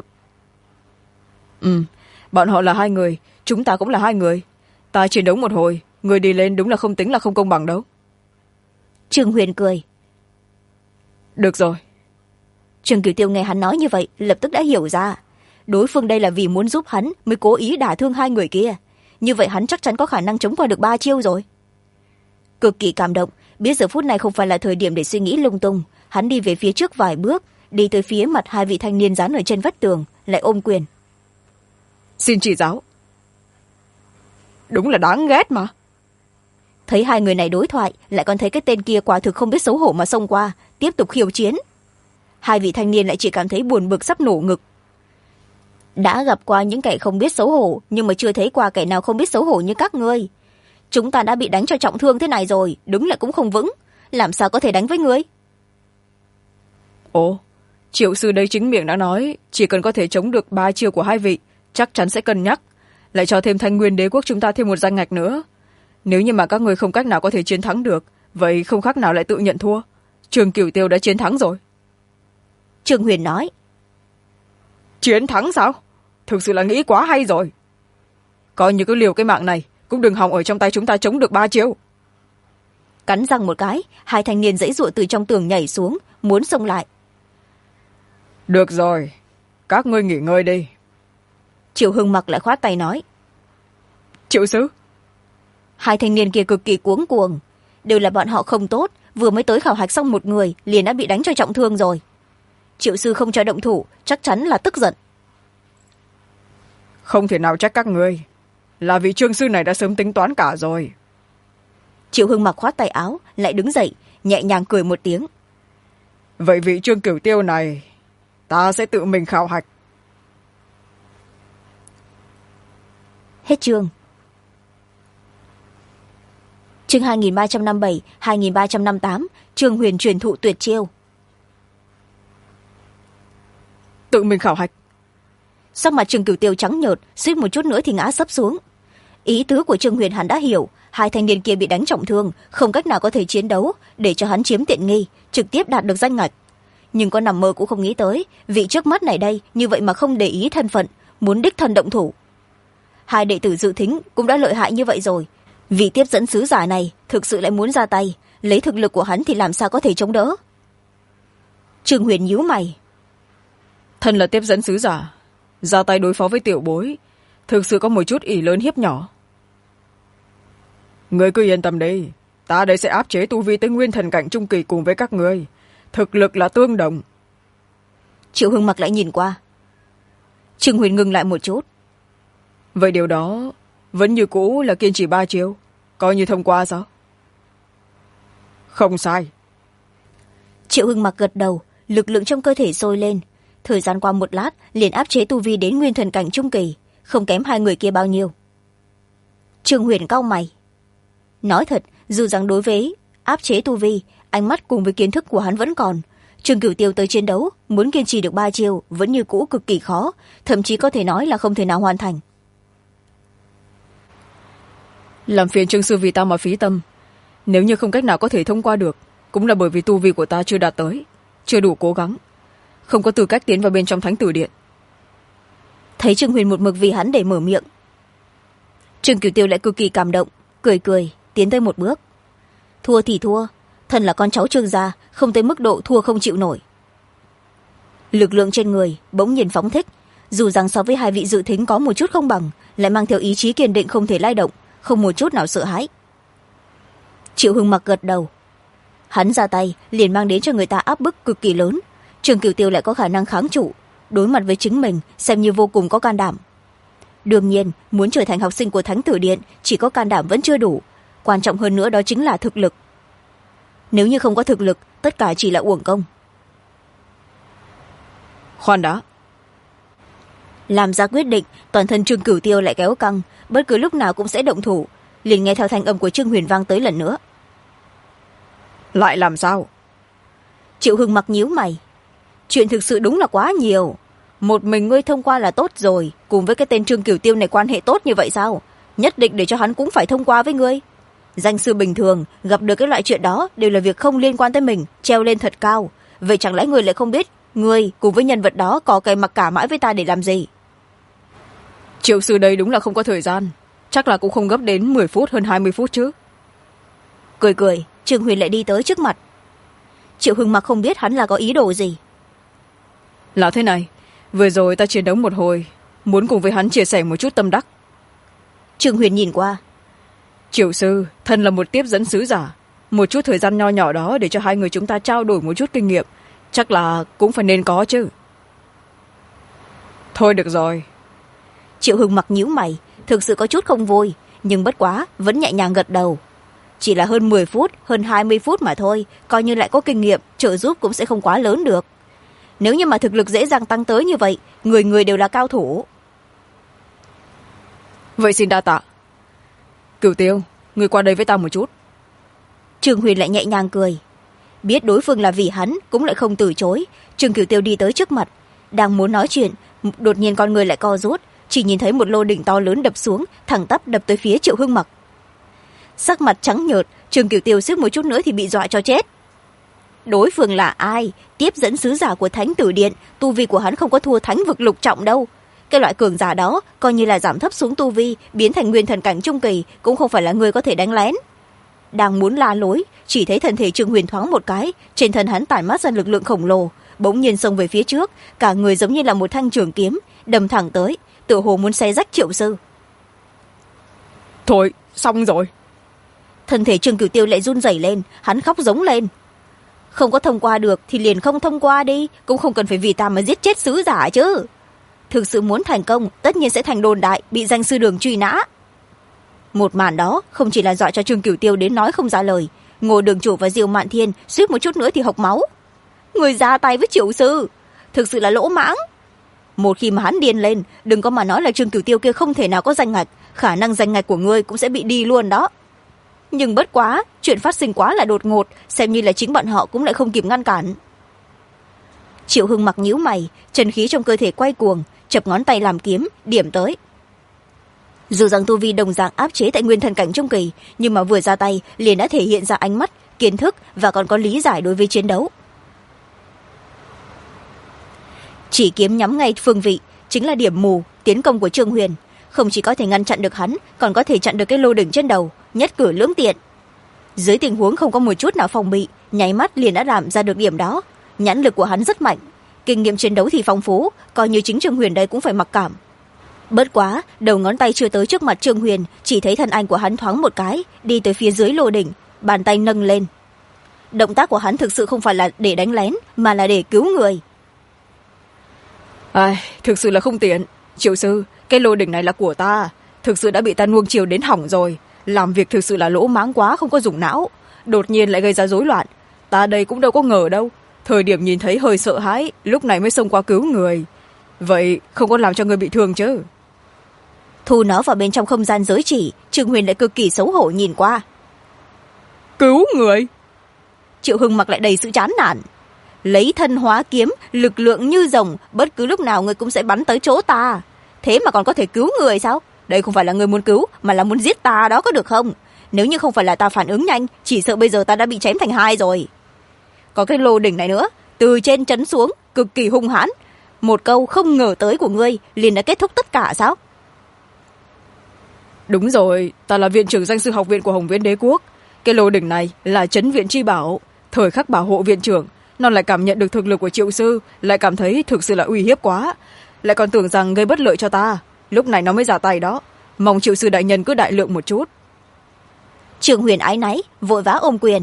Bọn họ là 2 người, chúng ta cũng là 2 người. Ta chiến đấu một hồi, người đi lên đúng là không tính là không công bằng đâu. Trương Huyền cười. Được rồi. Trương Cửu Tiêu nghe hắn nói như vậy, lập tức đã hiểu ra. Đối phương đây là vì muốn giúp hắn mới cố ý đả thương 2 người kia. Như vậy hắn chắc chắn có khả năng chống qua được 3 chiêu rồi. Cực kỳ cảm động, biết giờ phút này không phải là thời điểm để suy nghĩ lung tung. Hắn đi về phía trước vài bước, đi tới phía mặt 2 vị thanh niên dán ở trên vách tường, lại ôm quyền. Xin chỉ giáo. Đúng là đáng ghét mà. Thấy 2 người này đối thoại, lại còn thấy cái tên kia quả thực không biết xấu hổ mà xông qua, tiếp tục khiêu chiến. 2 vị thanh niên lại chỉ cảm thấy buồn bực sắp nổ ngực. Đã gặp qua những kẻ không biết xấu hổ, nhưng mà chưa thấy qua kẻ nào không biết xấu hổ như các ngươi. Chúng ta đã bị đánh cho trọng thương thế này rồi, đứng lại cũng không vững, làm sao có thể đánh với ngươi? Ồ, Triệu sư đây chính miệng đã nói, chỉ cần có thể chống được 3 chiêu của 2 vị, chắc chắn sẽ cân nhắc. lại cho thêm Thanh Nguyên đế quốc chúng ta thêm một danh ngạch nữa. Nếu như mà các người không cách nào có thể chiến thắng được, vậy không khác nào lại tự nhận thua. Trường Cửu Tiêu đã chiến thắng rồi. Trương Huyền nói. Chiến thắng sao? Thực sự là nghĩ quá hay rồi. Coi như cứ liều cái mạng này cũng đừng hòng ở trong tay chúng ta chống được 3 chiêu. Cắn răng một cái, hai thanh niên giãy giụa từ trong tường nhảy xuống, muốn xông lại. Được rồi, các ngươi nghỉ ngơi đi. Triệu Hưng Mặc lại khoát tay nói. Triệu sư. Hai thanh niên kia cực kỳ cuống cuồng. Đều là bọn họ không tốt, vừa mới tới khảo hạch xong một người liền đã bị đánh cho trọng thương rồi. Triệu sư không cho động thủ, chắc chắn là tức giận. Không thể nào trách các ngươi, là vị Trương sư này đã sớm tính toán cả rồi. Triệu Hưng Mặc khoát tay áo, lại đứng dậy, nhẹ nhàng cười một tiếng. Vậy vị Trương Cửu Tiêu này, ta sẽ tự mình khảo hạch. Hết chương. Chương 2357, 2358, Trương Huyền truyền thụ tuyệt chiêu. Tự mình khảo hạch. Sắc mặt Trương Cửu Tiêu trắng nhợt, suýt một chút nữa thì ngã sấp xuống. Ý tứ của Trương Huyền hắn đã hiểu, hai thanh niên kia bị đánh trọng thương, không cách nào có thể chiến đấu, để cho hắn chiếm tiện nghi, trực tiếp đạt được danh ngạch. Nhưng có nằm mơ cũng không nghĩ tới, vị trước mắt này đây như vậy mà không để ý thân phận, muốn đích thân động thủ. Hai đệ tử dự thính cũng đã lợi hại như vậy rồi, vị tiếp dẫn sứ giả này thực sự lại muốn ra tay, lấy thực lực của hắn thì làm sao có thể chống đỡ. Trương Huyền nhíu mày. Thân là tiếp dẫn sứ giả, ra tay đối phó với tiểu bối, thực sự có một chút ỷ lớn hiếp nhỏ. Ngươi cứ yên tâm đi, ta đây sẽ áp chế tu vi tới nguyên thần cảnh trung kỳ cùng với các ngươi, thực lực là tương đồng. Triệu Hưng Mặc lại nhìn qua. Trương Huyền ngừng lại một chút. Vậy điều đó vẫn như cũ là kiên trì 3 chiêu, coi như thông qua sao? Không sai. Triệu Hưng Mặc gật đầu, lực lượng trong cơ thể sôi lên. Thời gian qua một lát liền áp chế tu vi đến nguyên thần cảnh trung kỳ, không kém hai người kia bao nhiêu. Trương Huyền cau mày. Nói thật, dù rằng đối với áp chế tu vi, ánh mắt cùng với kiến thức của hắn vẫn còn. Trương Cửu Tiêu tới chiến đấu, muốn kiên trì được 3 chiêu vẫn như cũ cực kỳ khó, thậm chí có thể nói là không thể nào hoàn thành. Làm phiền Trương sư vì ta mà phí tâm. Nếu như không cách nào có thể thông qua được, cũng là bởi vì tu vi của ta chưa đạt tới, chưa đủ cố gắng, không có tư cách tiến vào bên trong Thánh Tử Điện. Thấy Trương Huyền một mực vì hắn để mở miệng, Trương Cửu Tiêu lại cực kỳ cảm động, cười cười tiến tới một bước. Thua thì thua, thân là con cháu Trương gia, không tới mức độ thua không chịu nổi. Lực lượng trên người bỗng nhiên phóng thích, dù rằng so với hai vị dự thính có một chút không bằng, lại mang theo ý chí kiên định không thể lay động, không một chút nào sợ hãi. Triệu Hưng Mặc gật đầu. Hắn ra tay liền mang đến cho người ta áp bức cực kỳ lớn. Trương Cửu Tiêu lại có khả năng kháng trụ, đối mặt với chính mình xem như vô cùng có can đảm. Đương nhiên, muốn trở thành học sinh của Thánh Tử Điện, chỉ có can đảm vẫn chưa đủ, quan trọng hơn nữa đó chính là thực lực. Nếu như không có thực lực, tất cả chỉ là uổng công. Khoan đã. Làm ra quyết định, toàn thân Trương Cửu Tiêu lại kéo căng, bất cứ lúc nào cũng sẽ động thủ. Liền nghe theo thanh âm của Trương Huyền vang tới lần nữa. Lại làm sao? Triệu Hưng Mặc nhíu mày. Chuyện thực sự đúng là quá nhiều. Một mình ngươi thông qua là tốt rồi, cùng với cái tên Trương Cửu Tiêu này quan hệ tốt như vậy sao? Nhất định để cho hắn cũng phải thông qua với ngươi. Danh sư bình thường gặp được cái loại chuyện đó đều là việc không liên quan tới mình, treo lên thật cao. Vậy chẳng lẽ ngươi lại không biết ngươi cùng với nhân vật đó có cây mặc cả mãi với ta để làm gì? Triệu sư đây đúng là không có thời gian, chắc là cũng không gấp đến 10 phút hơn 20 phút chứ. Cười cười, Trương Huyền lại đi tới trước mặt. Triệu Hưng Mặc không biết hắn là có ý đồ gì. Là thế này, vừa rồi ta chiến đấu một hồi, muốn cùng với hắn chia sẻ một chút tâm đắc. Trương Huyền nhìn qua. Triệu sư, thân là một tiếp dẫn sứ giả, một chút thời gian nho nhỏ đó để cho hai người chúng ta trao đổi một chút kinh nghiệm, chắc là cũng phải nên có chứ. Thôi được rồi. Triệu Hưng Mặc nhíu mày, thực sự có chút không vui, nhưng bất quá vẫn nhẹ nhàng gật đầu. Chỉ là hơn 10 phút, hơn 20 phút mà thôi, coi như lại có kinh nghiệm, trợ giúp cũng sẽ không quá lớn được. Nếu như mà thực lực dễ dàng tăng tới như vậy, người người đều là cao thủ. Vậy xin đa tạ. Cửu Tiêu, người qua đây với ta một chút. Trương Huyền lại nhẹ nhàng cười. Biết đối phương là vì hắn, cũng lại không từ chối. Trương Cửu Tiêu đi tới trước mặt, đang muốn nói chuyện, đột nhiên con người lại co rút, chỉ nhìn thấy một lô đỉnh to lớn đập xuống, thẳng tắp đập tới phía Triệu Hưng Mặc. Sắc mặt trắng nhợt, Trương Cửu Tiêu suýt một chút nữa thì bị dọa cho chết. Đối phương là ai? Tiếp dẫn sứ giả của Thánh Tử Điện, tu vi của hắn không có thua Thánh Vực Lục Trọng đâu. Cái loại cường giả đó coi như là giảm thấp xuống tu vi, biến thành nguyên thần cảnh trung kỳ, cũng không phải là người có thể đánh lén. Đang muốn la lối, chỉ thấy thân thể Trương Huyền thoáng một cái, trên thân hắn tản mát ra lực lượng khổng lồ, bỗng nhiên xông về phía trước, cả người giống như là một thanh trường kiếm đâm thẳng tới, tựa hồ muốn xé rách Triệu sư. Thôi, xong rồi. Thân thể Trương Cửu Tiêu lại run rẩy lên, hắn khóc giống lên. Không có thông qua được thì liền không thông qua đi, cũng không cần phải vì ta mà giết chết sứ giả chứ. Thực sự muốn thành công, tất nhiên sẽ thành đồn đại, bị danh sư đường truy nã. Một màn đó không chỉ là dọa cho Trương Cửu Tiêu đến nói không ra lời, Ngô đường chủ và Diêu Mạn Thiên suýt một chút nữa thì hộc máu. Người ra tay với Triệu sư, thực sự là lỗ mãng. Một khi mà hắn điên lên, đừng có mà nói là Trương Cửu Tiêu kia không thể nào có danh ngạch, khả năng danh ngạch của ngươi cũng sẽ bị đi luôn đó. Nhưng bất quá, chuyện phát sinh quá là đột ngột, xem như là chính bọn họ cũng lại không kịp ngăn cản. Triệu Hưng Mặc nhíu mày, chân khí trong cơ thể quay cuồng, chập ngón tay làm kiếm, điểm tới. Dù rằng tu vi đồng dạng áp chế tại nguyên thần cảnh trung kỳ, nhưng mà vừa ra tay liền đã thể hiện ra ánh mắt, kiến thức và còn có lý giải đối với chiến đấu. Chỉ kiếm nhắm ngay phương vị, chính là điểm mù tiến công của Trương Huyền, không chỉ có thể ngăn chặn được hắn, còn có thể chặn được cái lô đỉnh trên đầu, nhất cử lưỡng tiện. Dưới tình huống không có một chút nào phòng bị, nháy mắt liền đã làm ra được điểm đó. Nhãn lực của hắn rất mạnh, kinh nghiệm chiến đấu thì phong phú, coi như chính Trương Huyền đây cũng phải mặc cảm. Bất quá, đầu ngón tay chưa tới trước mặt Trương Huyền, chỉ thấy thân ảnh của hắn thoáng một cái, đi tới phía dưới lô đỉnh, bàn tay nâng lên. Động tác của hắn thực sự không phải là để đánh lén, mà là để cứu người. Thực sự là không tiện. Triệu sư, cái lô đỉnh này là của ta, thực sự đã bị ta nuông chiều đến hỏng rồi. Làm việc thực sự là lỗ mãng quá, không có dùng não, đột nhiên lại gây ra rối loạn. Ta đây cũng đâu có ngờ đâu, thời điểm nhìn thấy hơi sợ hãi, lúc này mới xông qua cứu người. Vậy không có làm cho người bị thương chứ? Thu nó vào bên trong không gian giới chỉ, Trương Huyền lại cực kỳ xấu hổ nhìn qua. Cứu người? Triệu Hưng Mặc lại đầy sự chán nản. Lấy thân hóa kiếm, lực lượng như rồng, bất cứ lúc nào người cũng sẽ bắn tới chỗ ta. Thế mà còn có thể cứu người sao? Đây không phải là người muốn cứu, mà là muốn giết ta đó, có được không? Nếu như không phải là ta phản ứng nhanh, chỉ sợ bây giờ ta đã bị chém thành hai rồi. Có cái lô đỉnh này nữa, từ trên trấn xuống, cực kỳ hung hãn. Một câu không ngờ tới của ngươi liền đã kết thúc tất cả sao? Đúng rồi, ta là viện trưởng danh sư học viện của Hồng Viễn Đế Quốc. Cái lô đỉnh này là trấn viện chi bảo, thời khắc bảo hộ viện trưởng, nó lại cảm nhận được thực lực của Triệu sư, lại cảm thấy thực sự là uy hiếp quá, lại còn tưởng rằng gây bất lợi cho ta, lúc này nó mới ra tay đó. Mong Triệu sư đại nhân cứ đại lượng một chút. Trương Huyền áy náy, vội vã ôm quyền.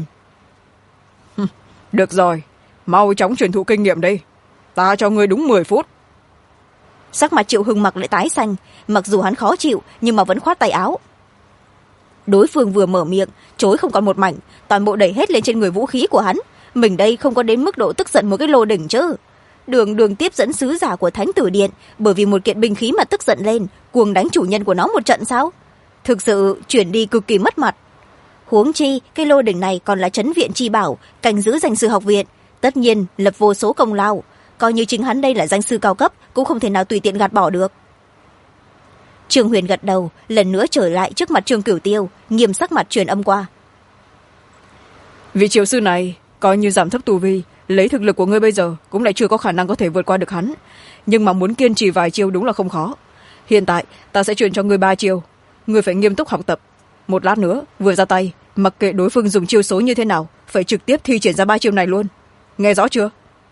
Được rồi, mau chóng truyền thụ kinh nghiệm đi, ta cho ngươi đúng 10 phút. Sắc mặt Triệu Hưng Mặc lại tái xanh, mặc dù hắn khó chịu nhưng mà vẫn khoát tay áo. Đối phương vừa mở miệng, chối không còn một mảnh, toàn bộ đẩy hết lên trên người vũ khí của hắn. Mình đây không có đến mức độ tức giận một cái lô đỉnh chứ. Đường tiếp dẫn sứ giả của Thánh Tử Điện, bởi vì một kiện binh khí mà tức giận lên, cuồng đánh chủ nhân của nó một trận sao? Thực sự chuyển đi cực kỳ mất mặt. Huống chi cái lô đỉnh này còn là trấn viện chi bảo, canh giữ danh sư học viện, tất nhiên lập vô số công lao, coi như chính hắn đây là danh sư cao cấp cũng không thể nào tùy tiện gạt bỏ được. Trương Huyền gật đầu, lần nữa trở lại trước mặt Trương Cửu Tiêu, nghiêm sắc mặt truyền âm qua. Vị Triệu sư này coi như giảm thấp tu vi, lấy thực lực của ngươi bây giờ cũng lại chưa có khả năng có thể vượt qua được hắn, nhưng mà muốn kiên trì vài chiêu đúng là không khó. Hiện tại ta sẽ truyền cho ngươi 3 chiêu, ngươi phải nghiêm túc học tập. Một lát nữa vừa ra tay, mặc kệ đối phương dùng chiêu số như thế nào, phải trực tiếp thi triển ra 3 chiêu này luôn. Nghe rõ chưa?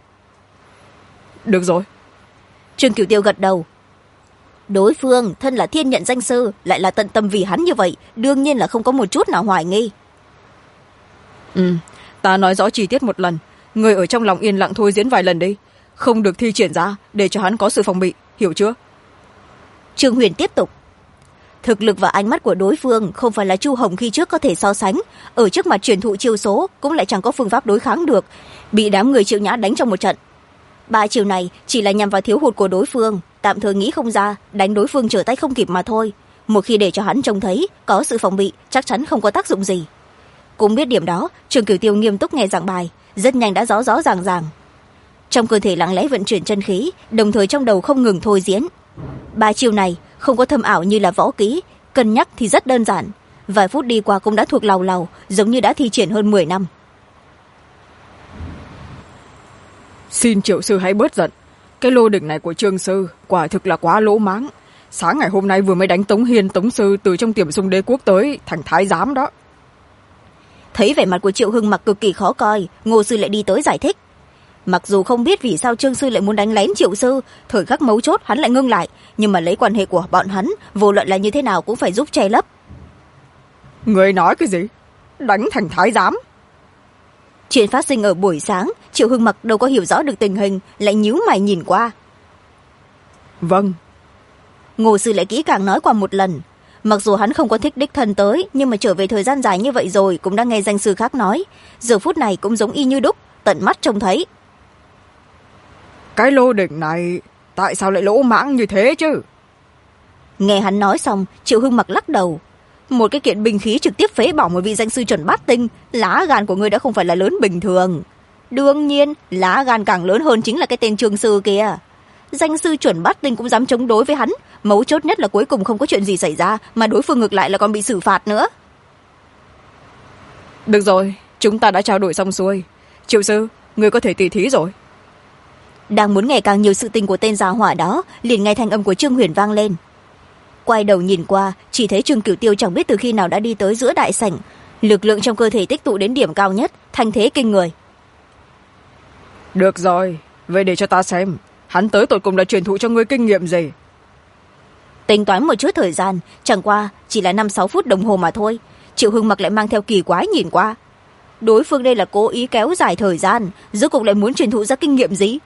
Được rồi. Trương Cửu Tiêu gật đầu. Đối phương thân là thiên nhận danh sư, lại là tận tâm vì hắn như vậy, đương nhiên là không có một chút nào hoài nghi. Ta nói rõ chi tiết một lần, người ở trong lòng yên lặng thôi diễn vài lần đi, không được thi triển ra để cho hắn có sự phòng bị, hiểu chưa? Trương Huyền tiếp tục. Thực lực và ánh mắt của đối phương không phải là Chu Hồng khi trước có thể so sánh, ở trước mặt truyền thụ chiêu số cũng lại chẳng có phương pháp đối kháng được, bị đám người Triệu Nhã đánh trong một trận. 3 chiêu này chỉ là nhằm vào thiếu hụt của đối phương, tạm thời nghĩ không ra, đánh đối phương trở tay không kịp mà thôi. Một khi để cho hắn trông thấy có sự phòng bị, chắc chắn không có tác dụng gì. Cũng biết điểm đó, Trương Cửu Tiêu nghiêm túc nghe giảng bài, rất nhanh đã rõ ràng. Trong cơ thể lặng lẽ vận chuyển chân khí, đồng thời trong đầu không ngừng thôi diễn. 3 chiêu này không có thâm ảo như là võ kỹ, cân nhắc thì rất đơn giản. Vài phút đi qua cũng đã thuộc làu làu, giống như đã thi triển hơn 10 năm. Xin Triệu sư hãy bớt giận. Cái lô đỉnh này của Trương sư quả thực là quá lỗ mãng. Sáng ngày hôm nay vừa mới đánh Tống Hiên Tống sư từ trong Tiềm Sung Đế quốc tới thành thái giám đó. Thấy vẻ mặt của Triệu Hưng Mặc cực kỳ khó coi, Ngô sư lại đi tới giải thích. Mặc dù không biết vì sao Trương sư lại muốn đánh lén Triệu sư, thời khắc mấu chốt hắn lại ngưng lại, nhưng mà lấy quan hệ của bọn hắn, vô luận là như thế nào cũng phải giúp che lấp. Người nói cái gì? Đánh thành thái giám? Chuyện phát sinh ở buổi sáng, Triệu Hưng Mặc đâu có hiểu rõ được tình hình, lại nhíu mày nhìn qua. Vâng. Ngô sư lại kỹ càng nói qua một lần. Mặc dù hắn không có thích đích thân tới, nhưng mà trở về thời gian dài như vậy rồi cũng đã nghe danh sư khác nói. Giờ phút này cũng giống y như đúc, tận mắt trông thấy. Cái lô đỉnh này tại sao lại lỗ mãng như thế chứ? Nghe hắn nói xong, Triệu Hưng Mặc lắc đầu. Một cái kiện binh khí trực tiếp phế bỏ một vị danh sư chuẩn bát tinh, lá gan của ngươi đã không phải là lớn bình thường. Đương nhiên, lá gan càng lớn hơn chính là cái tên Trương sư kia. Danh sư chuẩn bát tinh cũng dám chống đối với hắn, mấu chốt nhất là cuối cùng không có chuyện gì xảy ra, mà đối phương ngược lại là còn bị xử phạt nữa. Được rồi, chúng ta đã trao đổi xong xuôi. Triệu sư, người có thể tỉ thí rồi. Đang muốn nghe càng nhiều sự tình của tên gia hỏa đó, liền nghe thanh âm của Trương Huyền vang lên. Quay đầu nhìn qua, chỉ thấy Trương Cửu Tiêu chẳng biết từ khi nào đã đi tới giữa đại sảnh, lực lượng trong cơ thể tích tụ đến điểm cao nhất, thanh thế kinh người. Được rồi, vậy để cho ta xem, hắn tới tột cùng là truyền thụ cho ngươi kinh nghiệm gì. Tính toán một chút thời gian, chẳng qua chỉ là 5-6 phút đồng hồ mà thôi. Triệu Hưng Mặc lại mang theo kỳ quái nhìn qua. Đối phương đây là cố ý kéo dài thời gian, rốt cuộc lại muốn truyền thụ ra kinh nghiệm gì?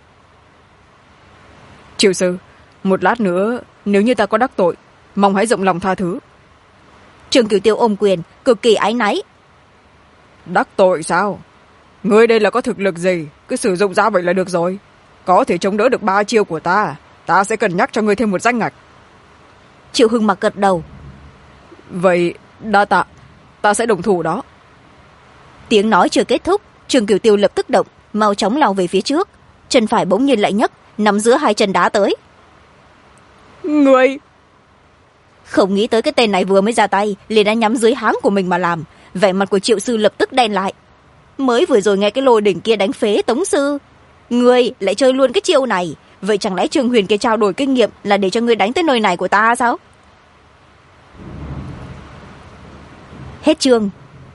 Triệu sư, một lát nữa nếu như ta có đắc tội, mong hãy rộng lòng tha thứ. Trương Cửu Tiêu ôm quyền, cực kỳ áy náy. Đắc tội sao? Ngươi đây là có thực lực gì, cứ sử dụng ra vậy là được rồi. Có thể chống đỡ được 3 chiêu của ta sẽ cân nhắc cho ngươi thêm một danh ngạch. Triệu Hưng Mặc gật đầu. Vậy đa tạ, ta sẽ đồng thủ đó. Tiếng nói chưa kết thúc, Trương Cửu Tiêu lập tức động, mau chóng lao về phía trước. Chân phải bỗng nhiên lại nhấc, nắm giữa hai chân đá tới. Ngươi! Không nghĩ tới cái tên này vừa mới ra tay liền đã nhắm dưới háng của mình mà làm. Vẻ mặt của Triệu sư lập tức đen lại. Mới vừa rồi nghe cái lô đỉnh kia đánh phế Tống sư, ngươi lại chơi luôn cái chiêu này. Vậy chẳng lẽ Trương Huyền kia trao đổi kinh nghiệm là để cho ngươi đánh tới nơi này của ta sao? Hết chương.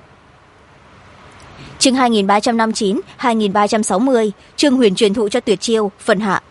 Chương 2359, 2360, Trương Huyền truyền thụ cho tuyệt chiêu, phần hạ.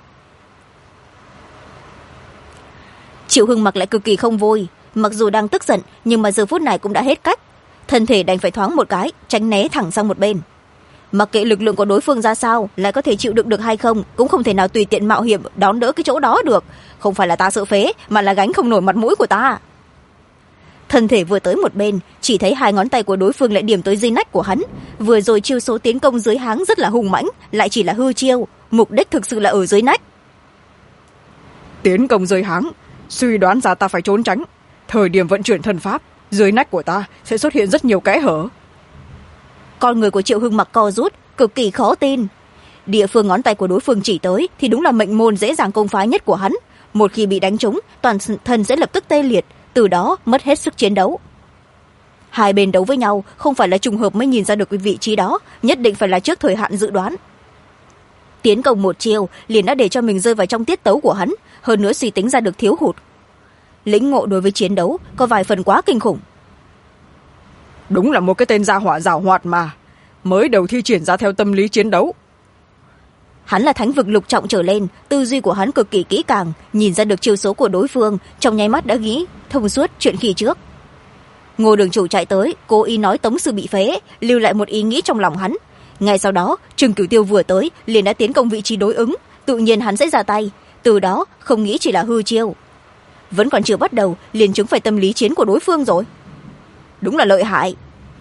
Triệu Hưng Mặc lại cực kỳ không vui, mặc dù đang tức giận nhưng mà giờ phút này cũng đã hết cách, thân thể đành phải thoáng một cái, tránh né thẳng sang một bên. Mặc kệ lực lượng của đối phương ra sao, lại có thể chịu đựng được hay không, cũng không thể nào tùy tiện mạo hiểm đón đỡ cái chỗ đó được. Không phải là ta sợ phế, mà là gánh không nổi mặt mũi của ta. Thân thể vừa tới một bên, chỉ thấy hai ngón tay của đối phương lại điểm tới dưới nách của hắn. Vừa rồi chiêu số tiến công dưới háng rất là hùng mãnh, lại chỉ là hư chiêu, mục đích thực sự là ở dưới nách. Tiến công dưới háng, suy đoán ra ta phải trốn tránh. Thời điểm vận chuyển thân pháp, dưới nách của ta sẽ xuất hiện rất nhiều kẽ hở. Con người của Triệu Hưng Mặc co rút, cực kỳ khó tin. Địa phương ngón tay của đối phương chỉ tới thì đúng là mệnh môn dễ dàng công phá nhất của hắn. Một khi bị đánh trúng, toàn thân sẽ lập tức tê liệt, từ đó mất hết sức chiến đấu. Hai bên đấu với nhau không phải là trùng hợp mới nhìn ra được cái vị trí đó, nhất định phải là trước thời hạn dự đoán. Tiến công một chiêu liền đã để cho mình rơi vào trong tiết tấu của hắn, hơn nữa suy tính ra được thiếu hụt. Lĩnh ngộ đối với chiến đấu có vài phần quá kinh khủng. Đúng là một cái tên gia hỏa giảo hoạt mà, mới đầu thi triển ra theo tâm lý chiến đấu. Hắn là thánh vực lục trọng trở lên, tư duy của hắn cực kỳ kỹ càng, nhìn ra được chiêu số của đối phương, trong nháy mắt đã nghĩ thông suốt chuyện khi trước. Ngô đường chủ chạy tới, cố ý nói Tống sư bị phế, lưu lại một ý nghĩ trong lòng hắn. Ngay sau đó, Trương Cửu Tiêu vừa tới liền đã tiến công vị trí đối ứng, tự nhiên hắn sẽ ra tay, từ đó không nghĩ chỉ là hư chiêu. Vẫn còn chưa bắt đầu liền trúng phải tâm lý chiến của đối phương rồi. Đúng là lợi hại.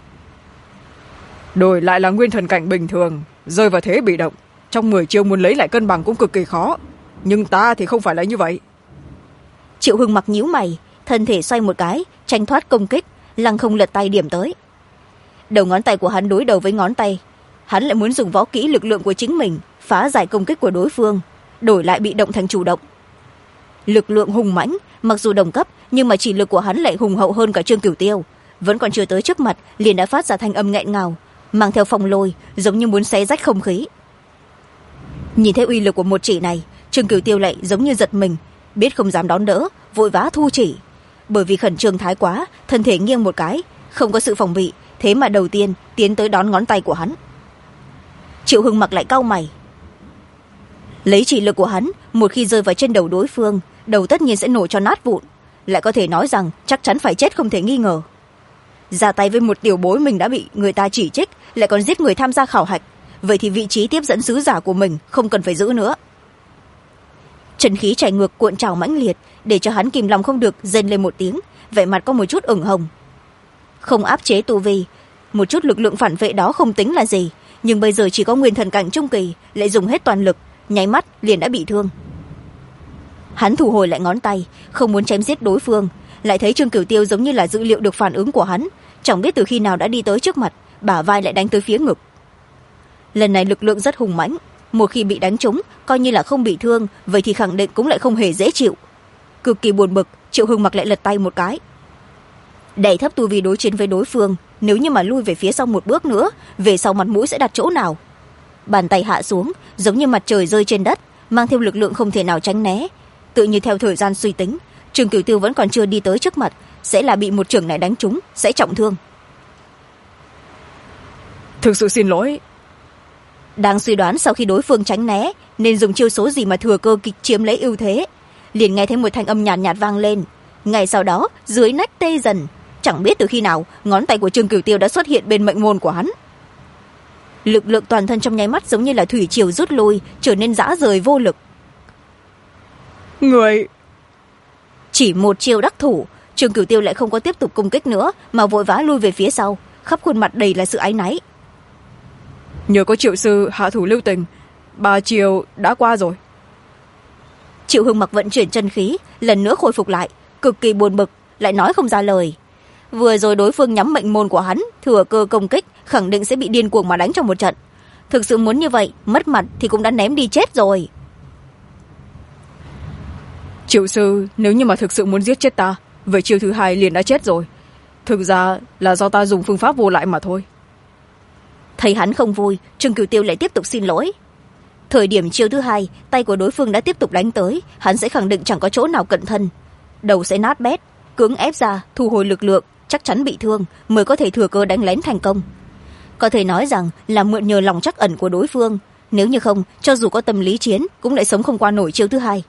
Đổi lại là nguyên thần cảnh bình thường, rơi vào thế bị động, trong 10 chiêu muốn lấy lại cân bằng cũng cực kỳ khó. Nhưng ta thì không phải là như vậy. Triệu Hưng Mặc nhíu mày, thân thể xoay một cái, tranh thoát công kích, lăng không lật tay điểm tới. Đầu ngón tay của hắn đối đầu với ngón tay, hắn lại muốn dùng võ kỹ lực lượng của chính mình phá giải công kích của đối phương, đổi lại bị động thành chủ động. Lực lượng hùng mãnh, mặc dù đồng cấp nhưng mà chỉ lực của hắn lại hùng hậu hơn cả Trương Cửu Tiêu, vẫn còn chưa tới trước mặt liền đã phát ra thanh âm nghẹn ngào, mang theo phong lôi giống như muốn xé rách không khí. Nhìn thấy uy lực của một chỉ này, Trương Cửu Tiêu lại giống như giật mình, biết không dám đón đỡ, vội vã thu chỉ. Bởi vì khẩn trương thái quá, thân thể nghiêng một cái, không có sự phòng bị, thế mà đầu tiên tiến tới đón ngón tay của hắn. Triệu Hưng Mặc lại cau mày. Lấy chỉ lực của hắn, một khi rơi vào trên đầu đối phương, đầu tất nhiên sẽ nổ cho nát vụn, lại có thể nói rằng chắc chắn phải chết không thể nghi ngờ. Ra tay với một tiểu bối mình đã bị người ta chỉ trích, lại còn giết người tham gia khảo hạch, vậy thì vị trí tiếp dẫn sứ giả của mình không cần phải giữ nữa. Chân khí chảy ngược cuộn trào mãnh liệt, để cho hắn kìm lòng không được rên lên một tiếng, vẻ mặt có một chút ửng hồng. Không áp chế tu vi, một chút lực lượng phản vệ đó không tính là gì, nhưng bây giờ chỉ có nguyên thần cảnh trung kỳ lại dùng hết toàn lực, nháy mắt liền đã bị thương. Hắn thu hồi lại ngón tay, không muốn chém giết đối phương, lại thấy Trương Cửu Tiêu giống như là dữ liệu được phản ứng của hắn, chẳng biết từ khi nào đã đi tới trước mặt, bả vai lại đánh tới phía ngực. Lần này lực lượng rất hùng mãnh, một khi bị đánh trúng coi như là không bị thương, vậy thì khẳng định cũng lại không hề dễ chịu. Cực kỳ buồn bực, Triệu Hưng Mặc lại lật tay một cái. Đẩy thấp tu vi đối chiến với đối phương, nếu như mà lui về phía sau một bước nữa, về sau mặt mũi sẽ đặt chỗ nào? Bàn tay hạ xuống giống như mặt trời rơi trên đất, mang theo lực lượng không thể nào tránh né. Tự như theo thời gian suy tính, Trương Cửu Tiêu vẫn còn chưa đi tới trước mặt, sẽ là bị một chưởng này đánh trúng, sẽ trọng thương. Thực sự xin lỗi. Đang suy đoán sau khi đối phương tránh né nên dùng chiêu số gì mà thừa cơ kịch chiếm lấy ưu thế, liền nghe thấy một thanh âm nhàn nhạt vang lên. Ngay sau đó dưới nách tê dần, chẳng biết từ khi nào ngón tay của Trương Cửu Tiêu đã xuất hiện bên mệnh môn của hắn. Lực lượng toàn thân trong nháy mắt giống như là thủy triều rút lui, trở nên rã rời vô lực. Người chỉ một chiêu đắc thủ, Trương Cửu Tiêu lại không có tiếp tục công kích nữa, mà vội vã lui về phía sau, khắp khuôn mặt đầy là sự áy náy. Nhờ có Triệu sư hạ thủ lưu tình, 3 chiều đã qua rồi. Triệu Hưng Mặc vận chuyển chân khí, lần nữa khôi phục lại, cực kỳ buồn bực, lại nói không ra lời. Vừa rồi đối phương nhắm mệnh môn của hắn, thừa cơ công kích, khẳng định sẽ bị điên cuồng mà đánh trong một trận. Thực sự muốn như vậy, mất mặt thì cũng đã ném đi chết rồi. Triệu sư, nếu như mà thực sự muốn giết chết ta, vậy chiêu thứ hai liền đã chết rồi. Thực ra là do ta dùng phương pháp vô lại mà thôi. Thấy hắn không vui, Trương Cửu Tiêu lại tiếp tục xin lỗi. Thời điểm chiêu thứ hai, tay của đối phương đã tiếp tục đánh tới, hắn sẽ khẳng định chẳng có chỗ nào cận thân, đầu sẽ nát bét, cưỡng ép ra thu hồi lực lượng, chắc chắn bị thương mới có thể thừa cơ đánh lén thành công. Có thể nói rằng là mượn nhờ lòng trắc ẩn của đối phương, nếu như không, cho dù có tâm lý chiến cũng lại sống không qua nổi chiêu thứ hai.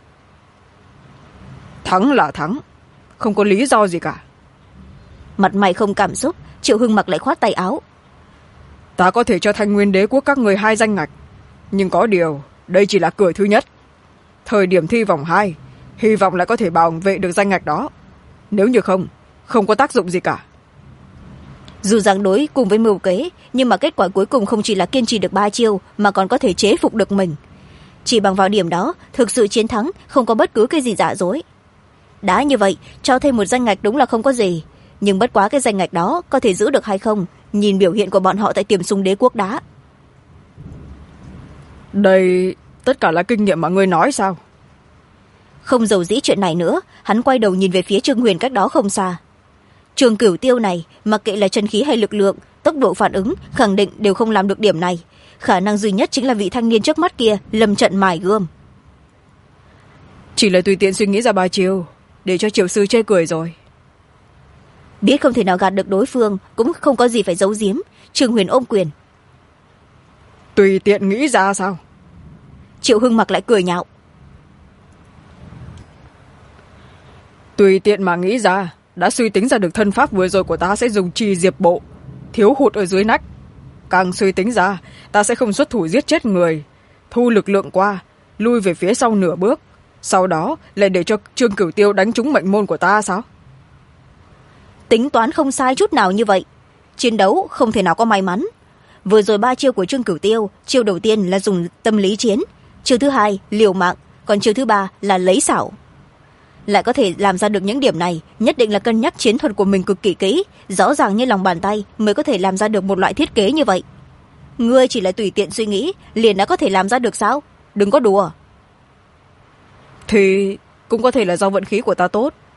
Thắng là thắng, không có lý do gì cả. Mặt mày không cảm xúc, Triệu Hưng Mặc lại khoát tay áo. Ta có thể cho Thanh Nguyên Đế quốc các người 2 danh ngạch, nhưng có điều đây chỉ là cửa thứ nhất. Thời điểm thi vòng 2, hy vọng lại có thể bảo vệ được danh ngạch đó. Nếu như không, không có tác dụng gì cả. Dù rằng đối cùng với mưu kế, nhưng mà kết quả cuối cùng không chỉ là kiên trì được 3 chiêu, mà còn có thể chế phục được mình. Chỉ bằng vào điểm đó, thực sự chiến thắng, không có bất cứ cái gì giả dối. Đã như vậy, cho thêm một danh ngạch đúng là không có gì, nhưng bất quá cái danh ngạch đó có thể giữ được hay không, nhìn biểu hiện của bọn họ tại Tiềm Sung Đế quốc đã. Đây tất cả là kinh nghiệm mà ngươi nói sao? Không dầu dĩ chuyện này nữa, hắn quay đầu nhìn về phía Trương Huyền cách đó không xa. Trương Cửu Tiêu này, mặc kệ là chân khí hay lực lượng, tốc độ phản ứng, khẳng định đều không làm được điểm này. Khả năng duy nhất chính là vị thanh niên trước mắt kia lâm trận mài gươm. Chỉ là tùy tiện suy nghĩ ra 3 chiêu, để cho Triệu sư chê cười rồi. Biết không thể nào gạt được đối phương, cũng không có gì phải giấu giếm, Trương Huyền ôm quyền. Tùy tiện nghĩ ra sao? Triệu Hưng Mặc lại cười nhạo. Tùy tiện mà nghĩ ra, đã suy tính ra được thân pháp vừa rồi của ta sẽ dùng trì diệp bộ, thiếu hụt ở dưới nách. Càng suy tính ra, ta sẽ không xuất thủ giết chết người, thu lực lượng qua, lui về phía sau nửa bước, sau đó lại để cho Trương Cửu Tiêu đánh trúng mệnh môn của ta sao? Tính toán không sai chút nào như vậy. Chiến đấu không thể nào có may mắn. Vừa rồi 3 chiêu của Trương Cửu Tiêu, chiêu đầu tiên là dùng tâm lý chiến, chiêu thứ hai liều mạng, còn chiêu thứ 3 là lấy xảo. Lại có thể làm ra được những điểm này, nhất định là cân nhắc chiến thuật của mình cực kỳ kỹ, rõ ràng như lòng bàn tay mới có thể làm ra được một loại thiết kế như vậy. Ngươi chỉ là tùy tiện suy nghĩ, liền đã có thể làm ra được sao? Đừng có đùa. Thì cũng có thể là do vận khí của ta tốt,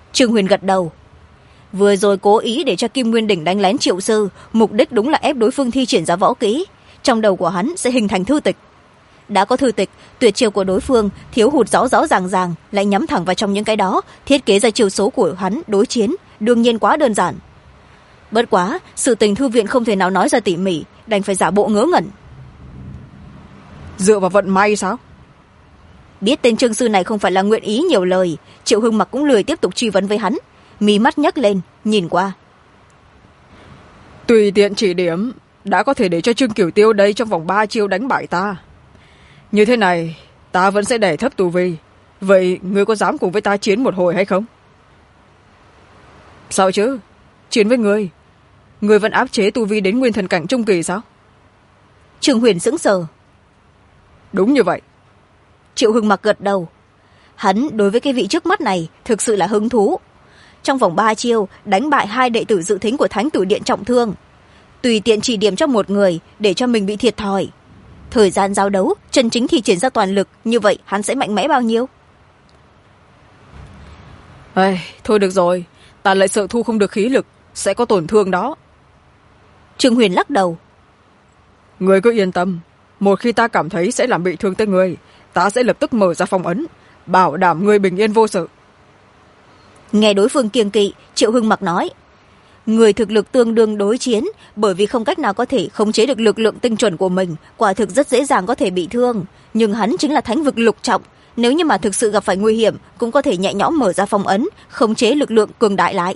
Trương Huyền gật đầu. Vừa rồi cố ý để cho Kim Nguyên Đỉnh đánh lén Triệu sư, mục đích đúng là ép đối phương thi triển ra võ kỹ, trong đầu của hắn sẽ hình thành thư tịch. Đã có thư tịch, tuyệt chiêu của đối phương thiếu hụt rõ rõ ràng ràng lại nhắm thẳng vào trong những cái đó, thiết kế ra chiêu số của hắn đối chiến đương nhiên quá đơn giản. Bất quá sự tình thư viện không thể nào nói ra tỉ mỉ, đành phải giả bộ ngớ ngẩn. Dựa vào vận may sao? Biết tên Trương sư này không phải là nguyện ý nhiều lời, Triệu Hưng Mặc cũng lười tiếp tục truy vấn với hắn, mí mắt nhấc lên nhìn qua. Tùy tiện chỉ điểm đã có thể để cho Trương Cửu Tiêu đây trong vòng 3 chiêu đánh bại ta. Như thế này ta vẫn sẽ đẩy thấp tu vi. Vậy ngươi có dám cùng với ta chiến một hồi hay không? Sao chứ? Chiến với ngươi vẫn áp chế tu vi đến nguyên thần cảnh trung kỳ sao? Trương Huyền sững sờ. Đúng như vậy. Triệu Hưng Mặc gật đầu. Hắn đối với cái vị trước mắt này thực sự là hứng thú. Trong vòng 3 chiêu đánh bại 2 đệ tử dự thính của Thánh Tử Điện trọng thương, tùy tiện chỉ điểm cho một người để cho mình bị thiệt thòi. Thời gian giao đấu chân chính thi triển ra toàn lực, như vậy hắn sẽ mạnh mẽ bao nhiêu? Thôi được rồi, ta lại sợ thu không được khí lực, sẽ có tổn thương đó. Trương Huyền lắc đầu. Ngươi cứ yên tâm, một khi ta cảm thấy sẽ làm bị thương tới ngươi, ta sẽ lập tức mở ra phong ấn, bảo đảm ngươi bình yên vô sự. Nghe đối phương kiêng kỵ, Triệu Hưng Mặc nói, người thực lực tương đương đối chiến, bởi vì không cách nào có thể khống chế được lực lượng tinh chuẩn của mình, quả thực rất dễ dàng có thể bị thương. Nhưng hắn chính là thánh vực lục trọng, nếu như mà thực sự gặp phải nguy hiểm cũng có thể nhẹ nhõm mở ra phong ấn, khống chế lực lượng cường đại lại.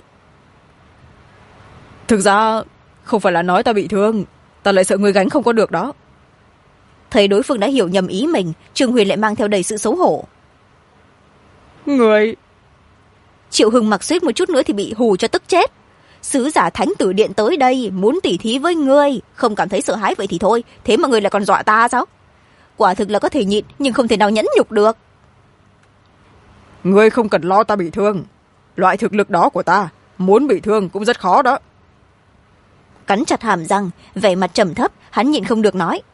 Thực ra không phải là nói ta bị thương, ta lại sợ ngươi gánh không có được đó. Thấy đối phương đã hiểu nhầm ý mình, Trương Huyền lại mang theo đầy sự xấu hổ. Người... Triệu Hưng Mặc suýt một chút nữa thì bị hù cho tức chết. Sứ giả Thánh Tử Điện tới đây muốn tỉ thí với ngươi, không cảm thấy sợ hãi vậy thì thôi, thế mà ngươi lại còn dọa ta sao? Quả thực là có thể nhịn nhưng không thể nào nhẫn nhục được. Ngươi không cần lo ta bị thương, loại thực lực đó của ta muốn bị thương cũng rất khó đó. Cắn chặt hàm răng, vẻ mặt trầm thấp, hắn nhịn không được nói.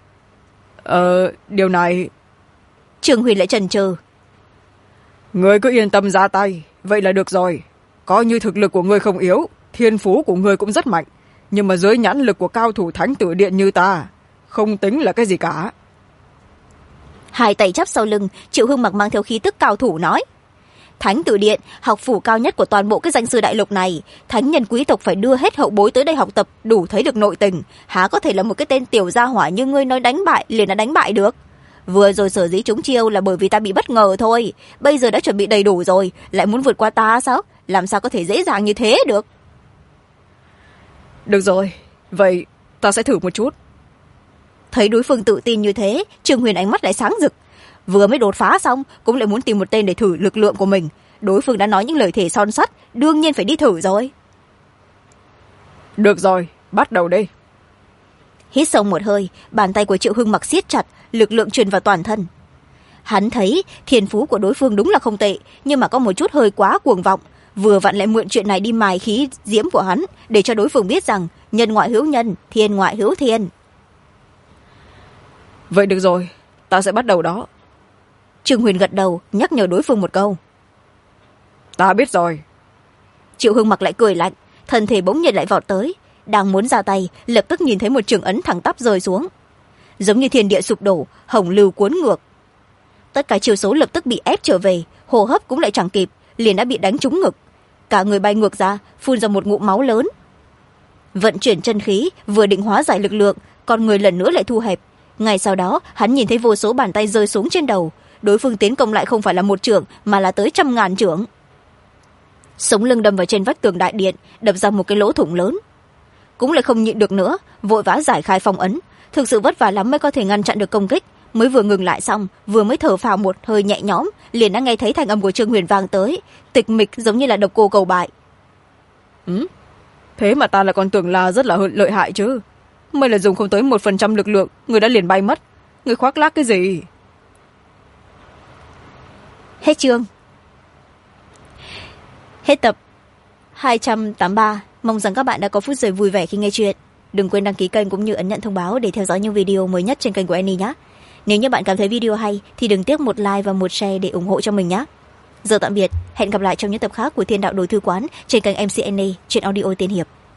Điều này... Trương Huyền lại chần chừ. Ngươi cứ yên tâm ra tay, vậy là được rồi. Coi như thực lực của ngươi không yếu, thiên phú của ngươi cũng rất mạnh, nhưng mà dưới nhãn lực của cao thủ Thánh Tử Điện như ta, không tính là cái gì cả. Hai tay chắp sau lưng, Triệu Hưng Mặc mang theo khí tức cao thủ nói. Thánh Tử Điện, học phủ cao nhất của toàn bộ cái danh sư đại lục này, thánh nhân quý tộc phải đưa hết hậu bối tới đây học tập, đủ thấy được nội tình. Há có thể là một cái tên tiểu gia hỏa như ngươi nói đánh bại liền đã đánh bại được. Vừa rồi sở dĩ trúng chiêu là bởi vì ta bị bất ngờ thôi, bây giờ đã chuẩn bị đầy đủ rồi, lại muốn vượt qua ta sao? Làm sao có thể dễ dàng như thế được? Được rồi, vậy ta sẽ thử một chút. Thấy đối phương tự tin như thế, Trương Huyền ánh mắt lại sáng rực. Vừa mới đột phá xong cũng lại muốn tìm một tên để thử lực lượng của mình. Đối phương đã nói những lời thề son sắt, đương nhiên phải đi thử rồi. Được rồi, bắt đầu đi. Hít sâu một hơi, bàn tay của Triệu Hưng Mặc siết chặt, lực lượng truyền vào toàn thân. Hắn thấy thiên phú của đối phương đúng là không tệ, nhưng mà có một chút hơi quá cuồng vọng, vừa vặn lại mượn chuyện này đi mài khí diễm của hắn, để cho đối phương biết rằng nhân ngoại hữu nhân, thiên ngoại hữu thiên. Vậy được rồi, ta sẽ bắt đầu đó. Trương Huyền gật đầu, nhắc nhở đối phương một câu. Ta biết rồi. Triệu Hưng Mặc lại cười lạnh, thân thể bỗng nhiên lại vọt tới, đang muốn ra tay, lập tức nhìn thấy một trường ấn thẳng tắp rơi xuống. Giống như thiên địa sụp đổ, hồng lưu cuốn ngược. Tất cả chiêu số lập tức bị ép trở về, hô hấp cũng lại chẳng kịp, liền đã bị đánh trúng ngực. Cả người bay ngược ra, phun ra một ngụm máu lớn. Vận chuyển chân khí, vừa định hóa giải lực lượng, còn người lần nữa lại thu hẹp. Ngay sau đó, hắn nhìn thấy vô số bàn tay rơi xuống trên đầu. Đối phương tiến công lại không phải là một chưởng, mà là tới 100.000 chưởng. Sống lưng đâm vào trên vách tường đại điện, đập ra một cái lỗ thủng lớn. Cũng lại không nhịn được nữa, vội vã giải khai phong ấn. Thực sự vất vả lắm mới có thể ngăn chặn được công kích. Mới vừa ngừng lại xong, vừa mới thở phào một hơi nhẹ nhõm, liền đã nghe thấy thanh âm của Trương Huyền vang tới, tịch mịch giống như là độc cô cầu bại. Thế mà ta lại còn tưởng là rất là lợi hại chứ. Mới là dùng không tới 1% lực lượng, người đã liền bay mất. Người khoác lác cái gì? Hết chương. Hết tập 283. Mong rằng các bạn đã có phút giây vui vẻ khi nghe chuyện. Đừng quên đăng ký kênh cũng như ấn nhận thông báo để theo dõi những video mới nhất trên kênh của Annie nhé. Nếu như bạn cảm thấy video hay thì đừng tiếc một like và một share để ủng hộ cho mình nhé. giờ tạm biệt, hẹn gặp lại trong những tập khác của Thiên Đạo Đổi Thư Quán trên kênh mcna trên audio tiên hiệp.